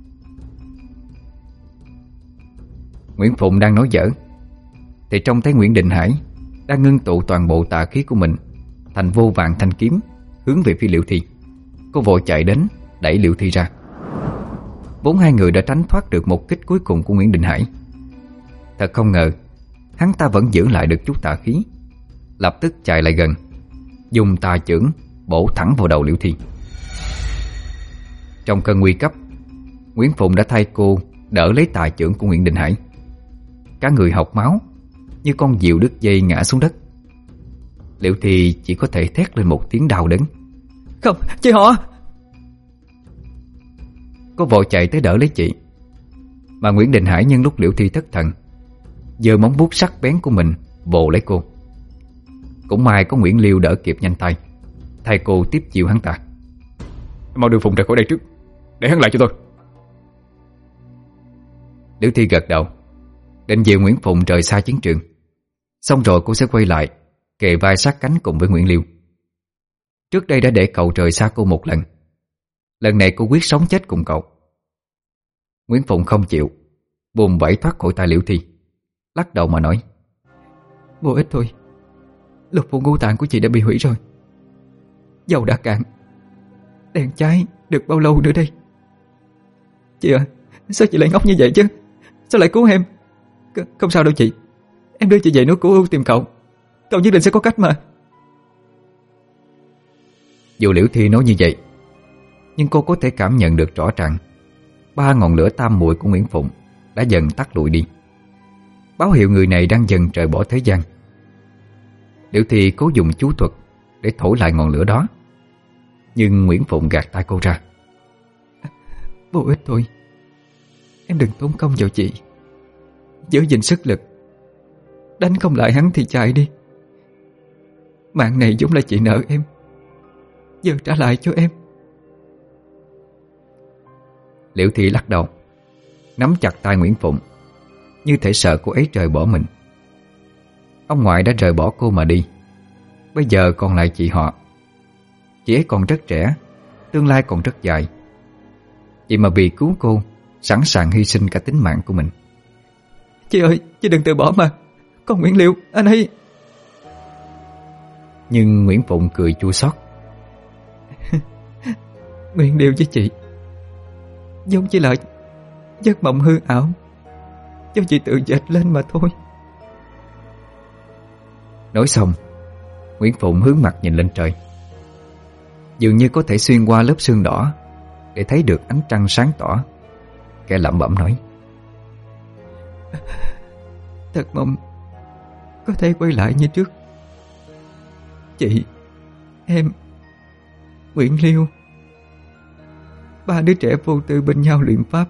Nguyễn Phụng đang nói dở thì trông thấy Nguyễn Đình Hải đang ngưng tụ toàn bộ tà khí của mình thành vô vàn thanh kiếm hướng về phía Liễu Thi. Cô vội chạy đến đẩy Liễu Thi ra. Vốn hai người đã tránh thoát được một kích cuối cùng của Nguyễn Đình Hải. Thật không ngờ hắn ta vẫn giữ lại được chút tà khí, lập tức chạy lại gần, dùng tà chưởng bổ thẳng vào đầu Liễu Thi. Trong cơn nguy cấp, Nguyễn Phụng đã thay cô đỡ lấy tà chưởng của Nguyễn Đình Hải. Cả người học máu, như con diều đứt dây ngã xuống đất. Liễu Thi chỉ có thể thét lên một tiếng đau đớn: "Không, chị họ!" Cô vội chạy tới đỡ lấy chị. Mà Nguyễn Đình Hải nhân lúc Liễu Thi thất thần, giơ móng vuốt sắc bén của mình vồ lấy cô. Cũng may có Nguyễn Liêu đỡ kịp nhanh tay, thay cô tiếp chiêu hắn ta. "Mau đưa Phụng ra khỏi đây trước, để hắn lại cho tôi." Liễu Thi gật đầu, định dìu Nguyễn Phụng rời xa chiến trường. Xong rồi cô sẽ quay lại, kề vai sát cánh cùng với Nguyễn Liêu. Trước đây đã để cậu rời xa cô một lần, lần này cô quyết sống chết cùng cậu. Nguyễn Phụng không chịu, vùng vẫy thoát khỏi tay Liễu Thi, lắc đầu mà nói: "Vô ích thôi, lục phủ ngũ tạng của chị đã bị hủy rồi, dầu đã cạn, đèn cháy được bao lâu nữa đây? Chị à, sao chị lại ngốc như vậy chứ? Sao lại cứu em? C- Không sao đâu chị, em đưa chị về núi Cửu U tìm cậu, cậu nhất định sẽ có cách mà." Dù Liễu Thi nói như vậy, nhưng cô có thể cảm nhận được rõ ràng ba ngọn lửa tam muội của Nguyễn Phụng đã dần tắt lụi đi, báo hiệu người này đang dần rời bỏ thế gian. Liễu Thi cố dùng chú thuật để thổi lại ngọn lửa đó, nhưng Nguyễn Phụng gạt tay cô ra: "Vô ích thôi, em đừng tốn công vào chị, giữ gìn sức lực, đánh không lại hắn thì chạy đi. Mạng này vốn là chị nợ em, giờ trả lại cho em." Liễu Thi lắc đầu, nắm chặt tay Nguyễn Phụng, như thể sợ cô ấy rời bỏ mình. Ông ngoại đã rời bỏ cô mà đi, bây giờ còn lại chị họ, Chị ấy còn rất trẻ, tương lai còn rất dài. Vậy mà vì cứu cô, sẵn sàng hy sinh cả tính mạng của mình. Chị ơi, chị đừng từ bỏ mà. Con Nguyễn Liêu, anh ấy... Nhưng Nguyễn Phụng cười chua xót. Nguyễn Liêu với chị giống chỉ là giấc mộng hư ảo do chị tự dệt lên mà thôi. Nói xong, Nguyễn Phụng hướng mặt nhìn lên trời. Dường như có thể xuyên qua lớp sương đỏ để thấy được ánh trăng sáng tỏ. Kẻ lẩm bẩm nói: Thật mong có thể quay lại như trước. Chị, em, Nguyễn Liêu, ba đứa trẻ vô tư bên nhau luyện pháp,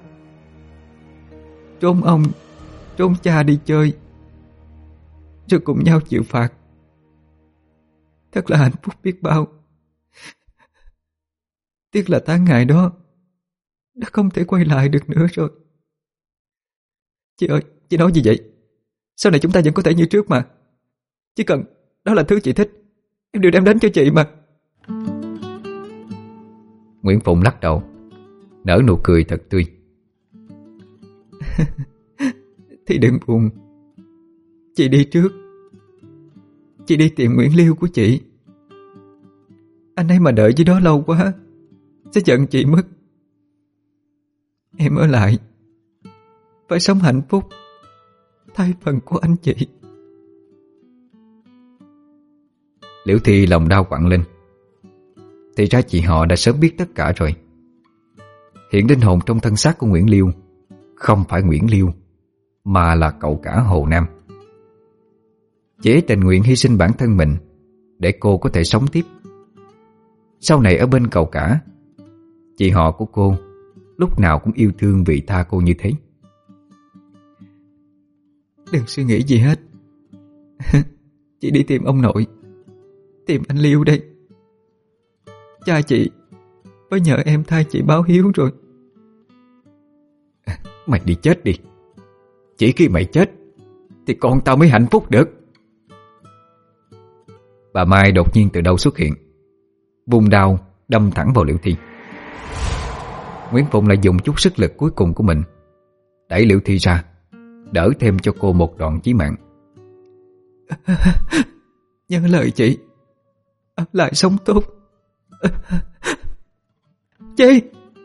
trốn ông, trốn cha đi chơi, rồi cùng nhau chịu phạt. Thật là hạnh phúc biết bao. Tiếc là tháng ngày đó đã không thể quay lại được nữa rồi. Chị ơi, chị nói gì vậy? Sau này chúng ta vẫn có thể như trước mà. Chỉ cần đó là thứ chị thích, em đều đem đến cho chị mà. Nguyễn Phụng lắc đầu, nở nụ cười thật tươi. Thì đừng buồn. Chị đi trước. Chị đi tìm Nguyễn Liêu của chị. Anh ấy mà đợi dưới đó lâu quá sẽ giận chị mất. Em ở lại, phải sống hạnh phúc thay phần của anh chị. Liễu Thi lòng đau quặn lên. Thì ra chị họ đã sớm biết tất cả rồi. Hiện linh hồn trong thân xác của Nguyễn Liêu không phải Nguyễn Liêu, mà là cậu cả Hồ Nam. Chị ấy tình nguyện hy sinh bản thân mình để cô có thể sống tiếp. Sau này ở bên cậu cả, chị họ của cô lúc nào cũng yêu thương vị tha cô như thế. Đừng suy nghĩ gì hết. Chị đi tìm ông nội, tìm anh Liêu đây. Cha chị phải nhờ em thay chị báo hiếu rồi. Mày đi chết đi. Chỉ khi mày chết thì con tao mới hạnh phúc được. Bà Mai đột nhiên từ đâu xuất hiện, vùng đao đâm thẳng vào Liễu Thi. Nguyễn Phụng lại dùng chút sức lực cuối cùng của mình đẩy Liễu Thi ra, đỡ thêm cho cô một đòn chí mạng. Nhớ lời chị, ở lại sống tốt. Chị!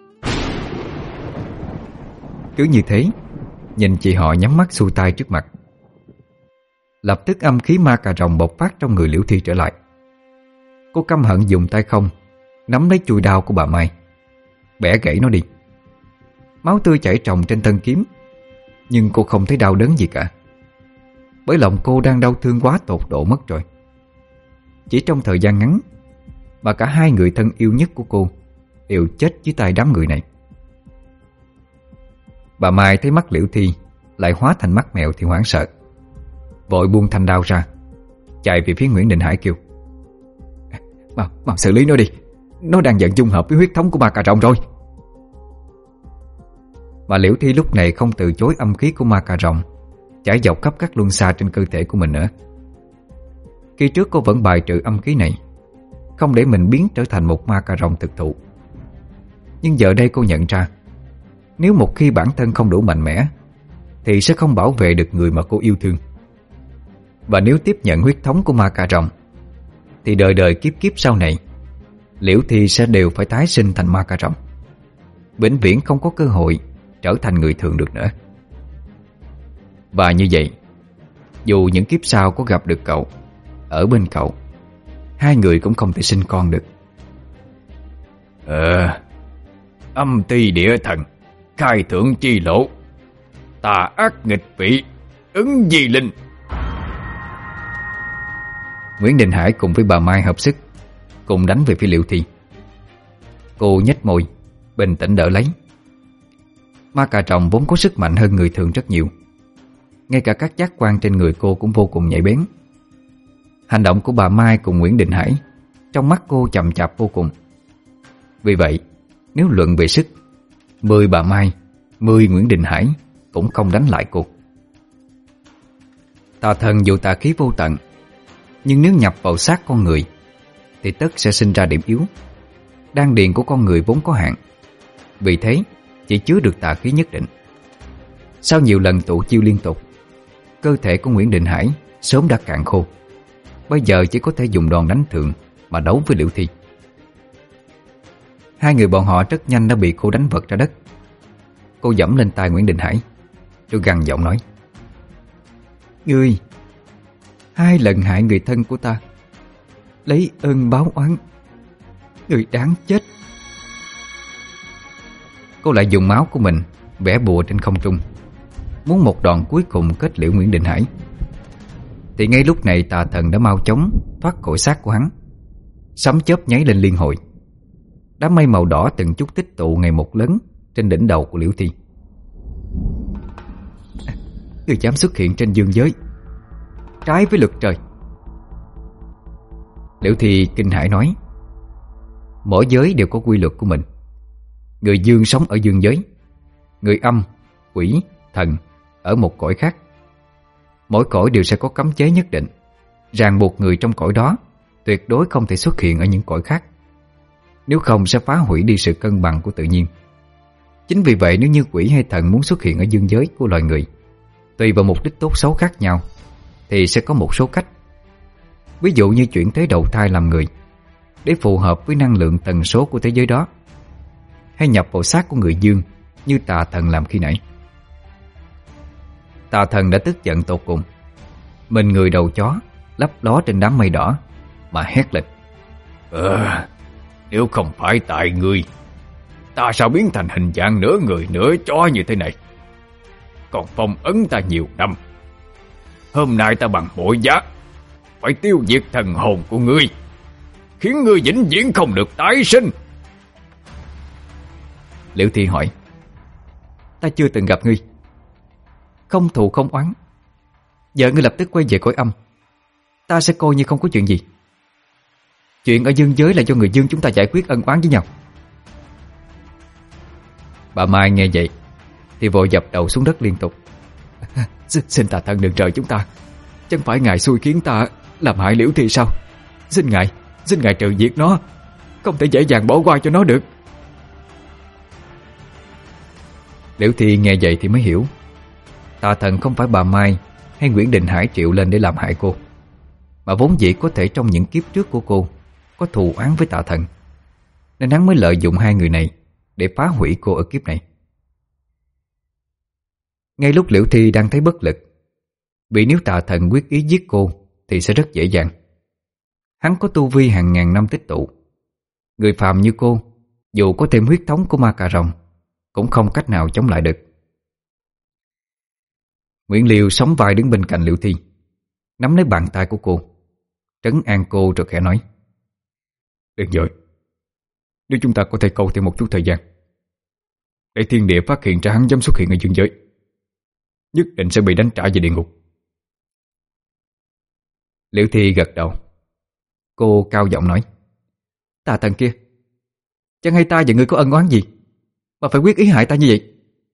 Cứ như thế, nhìn chị họ nhắm mắt xuôi tay trước mặt. Lập tức âm khí ma cà rồng bộc phát trong người Liễu Thi trở lại. Cô căm hận dùng tay không nắm lấy chuôi đao của bà Mai, bẻ gãy nó đi. Máu tươi chảy tròng trên thân kiếm, nhưng cô không thấy đau đớn gì cả, bởi lòng cô đang đau thương quá tột độ mất rồi. Chỉ trong thời gian ngắn mà cả hai người thân yêu nhất của cô đều chết dưới tay đám người này. Bà Mai thấy mắt Liễu Thi lại hóa thành mắt mèo thì hoảng sợ, vội buông thanh đao ra, chạy về phía Nguyễn Định Hải kêu: Mau, mau xử lý nó đi. Nó đang dần dung hợp với huyết thống của ma cà rồng rồi. Mà Liễu Thi lúc này không từ chối âm khí của ma cà rồng chảy dọc khắp các luân xa trên cơ thể của mình nữa. Khi trước cô vẫn bài trừ âm khí này, không để mình biến trở thành một ma cà rồng thực thụ. Nhưng giờ đây cô nhận ra, nếu một khi bản thân không đủ mạnh mẽ thì sẽ không bảo vệ được người mà cô yêu thương. Và nếu tiếp nhận huyết thống của ma cà rồng thì đời đời kiếp kiếp sau này, Liễu Thi sẽ đều phải tái sinh thành ma cà rồng, vĩnh viễn không có cơ hội trở thành người thường được nữa. Và như vậy, dù những kiếp sau có gặp được cậu, ở bên cậu, hai người cũng không thể sinh con được. Ờ, âm ti địa thần, khai thượng chi lộ, tà ác nghịch vị, ứng di linh. Nguyễn Định Hải cùng với bà Mai hợp sức, cùng đánh về phía Liễu Thi. Cô nhếch môi, bình tĩnh đỡ lấy. Ma cà rồng vốn có sức mạnh hơn người thường rất nhiều. Ngay cả các giác quan trên người cô cũng vô cùng nhạy bén. Hành động của bà Mai cùng Nguyễn Định Hải trong mắt cô chậm chạp vô cùng. Vì vậy, nếu luận về sức, mười bà Mai, mười Nguyễn Định Hải cũng không đánh lại cô. Tà thần dù tà khí vô tận, nhưng nếu nhập vào xác con người thì tất sẽ sinh ra điểm yếu. Đan điền của con người vốn có hạn, vì thế chỉ chứa được tà khí nhất định. Sau nhiều lần tụ chiêu liên tục, cơ thể của Nguyễn Định Hải sớm đã cạn khô. Bây giờ chỉ có thể dùng đòn đánh thượng mà đấu với Liễu Thi. Hai người bọn họ rất nhanh đã bị cô đánh vật ra đất. Cô giẫm lên tay Nguyễn Định Hải rồi gằn giọng nói: "Ngươi hai lần hại người thân của ta, lấy ơn báo oán, người đáng chết." Cô lại dùng máu của mình vẽ bùa trên không trung, muốn một đòn cuối cùng kết liễu Nguyễn Định Hải. Thì ngay lúc này tà thần đã mau chóng thoát khỏi xác của hắn. Sấm chớp nháy lên liên hồi. Đám mây màu đỏ từng chút tích tụ ngày một lớn trên đỉnh đầu của Liễu Thi. "Ngươi dám xuất hiện trên dương giới, trái với luật trời." Liễu Thi kinh hãi nói: "Mỗi giới đều có quy luật của mình. Người dương sống ở dương giới, người âm, quỷ, thần ở một cõi khác. Mỗi cõi đều sẽ có cấm chế nhất định, ràng buộc người trong cõi đó tuyệt đối không thể xuất hiện ở những cõi khác. Nếu không sẽ phá hủy đi sự cân bằng của tự nhiên. Chính vì vậy nếu như quỷ hay thần muốn xuất hiện ở dương giới của loài người, tùy vào mục đích tốt xấu khác nhau, thì sẽ có một số cách. Ví dụ như chuyển thế đầu thai làm người để phù hợp với năng lượng tần số của thế giới đó, hay nhập vào xác của người dương như tà thần làm khi nãy." Tà thần đã tức giận tột cùng, mình người đầu chó lấp ló trên đám mây đỏ mà hét lên: Ờ, nếu không phải tại ngươi, ta sao biến thành hình dạng nửa người nửa chó như thế này? Còn phong ấn ta nhiều năm, hôm nay ta bằng mọi giá phải tiêu diệt thần hồn của ngươi, khiến ngươi vĩnh viễn không được tái sinh." Liễu Thi hỏi: "Ta chưa từng gặp ngươi, không thù không oán. Giờ ngươi lập tức quay về cõi âm, ta sẽ coi như không có chuyện gì. Chuyện ở dương giới là do người dương chúng ta giải quyết ân oán với nhau." Bà Mai nghe vậy thì vội dập đầu xuống đất liên tục: Xin, xin tà thần đừng rời chúng ta. Chẳng phải ngài xui khiến ta làm hại Liễu Thi sao? Xin ngài, xin ngài trừ diệt nó, không thể dễ dàng bỏ qua cho nó được." Liễu Thi nghe vậy thì mới hiểu, tà thần không phải bà Mai hay Nguyễn Định Hải triệu lên để làm hại cô, mà vốn dĩ có thể trong những kiếp trước của cô có thù oán với tà thần, nên hắn mới lợi dụng hai người này để phá hủy cô ở kiếp này. Ngay lúc Liễu Thi đang thấy bất lực, vì nếu tà thần quyết ý giết cô thì sẽ rất dễ dàng. Hắn có tu vi hàng ngàn năm tích tụ. Người phàm như cô, dù có thêm huyết thống của ma cà rồng, cũng không cách nào chống lại được. Nguyễn Liêu sóng vai đứng bên cạnh Liễu Thi, nắm lấy bàn tay của cô, trấn an cô rồi khẽ nói: "Đừng vội, nếu chúng ta có thể cầu thêm một chút thời gian, để thiên địa phát hiện ra hắn dám xuất hiện ở dương giới, nhất định sẽ bị đánh trả về địa ngục." Liễu Thi gật đầu. Cô cao giọng nói: "Tà thần kia, chẳng hay ta và ngươi có ân oán gì mà phải quyết ý hại ta như vậy?"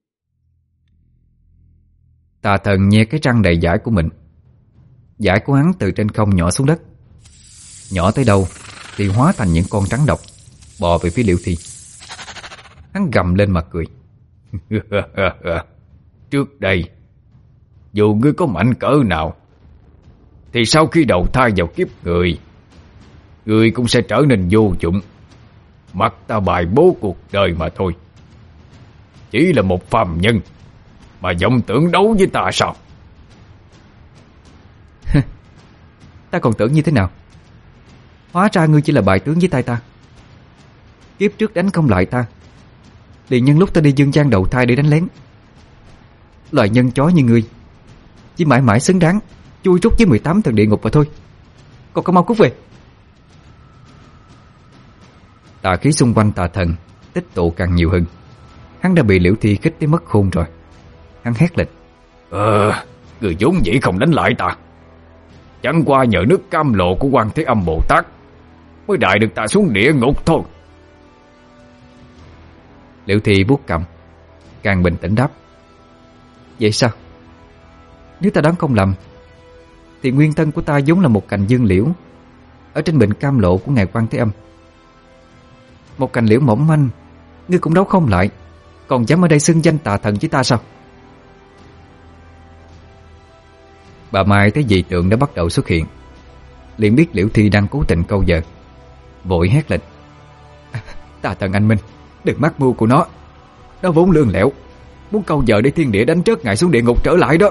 Tà thần nhe cái răng đầy dải của mình. Dải của hắn từ trên không nhỏ xuống đất. Nhỏ tới đâu thì hóa thành những con rắn độc bò về phía Liễu Thi. Hắn gầm lên mà cười. Trước đây, dù ngươi có mạnh cỡ nào, thì sau khi đầu thai vào kiếp người, ngươi cũng sẽ trở nên vô dụng, mặc ta bài bố cuộc đời mà thôi. Chỉ là một phàm nhân mà vọng tưởng đấu với ta sao? Ta còn tưởng như thế nào? Hóa ra ngươi chỉ là bài tướng với tay ta. Kiếp trước đánh không lại ta, liền nhân lúc ta đi dương gian đầu thai để đánh lén. Loài nhân chó như ngươi chỉ mãi mãi xứng đáng chui rút với mười tám tầng địa ngục mà thôi. Còn có mau cút về. Tà khí xung quanh tà thần tích tụ càng nhiều hơn. Hắn đã bị Liễu Thi khích tới mất khôn rồi. Hắn hét lên: Ờ, người vốn dĩ không đánh lại ta, chẳng qua nhờ nước cam lộ của Quan Thế Âm Bồ Tát mới đại được ta xuống địa ngục thôi. Liễu Thi vuốt cằm, càng bình tĩnh đáp: Vậy sao? Nếu ta đoán không lầm thì nguyên thân của ta vốn là một cành dương liễu, ở trên bệnh cam lộ của ngài Quan Thế Âm. Một cành liễu mỏng manh, ngươi cũng đấu không lại, còn dám ở đây xưng danh tà thần với ta sao? Bà Mai thấy dị tượng đã bắt đầu xuất hiện, liền biết Liễu Thi đang cố tình câu vợ, vội hét lên: Tà thần anh Minh, đừng mắc mưu của nó. Nó vốn lương lẹo, muốn câu vợ để thiên địa đánh rớt ngài xuống địa ngục trở lại đó.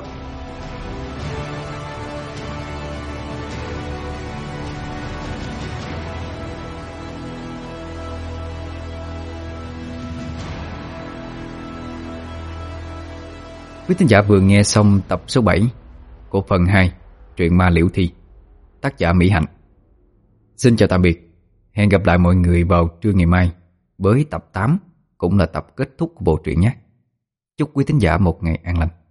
Quý thính giả vừa nghe xong tập số bảy của phần hai truyện ma Liễu Thi, tác giả Mỹ Hạnh. Xin chào tạm biệt. Hẹn gặp lại mọi người vào trưa ngày mai với tập tám, cũng là tập kết thúc của bộ truyện nhé. Chúc quý thính giả một ngày an lành.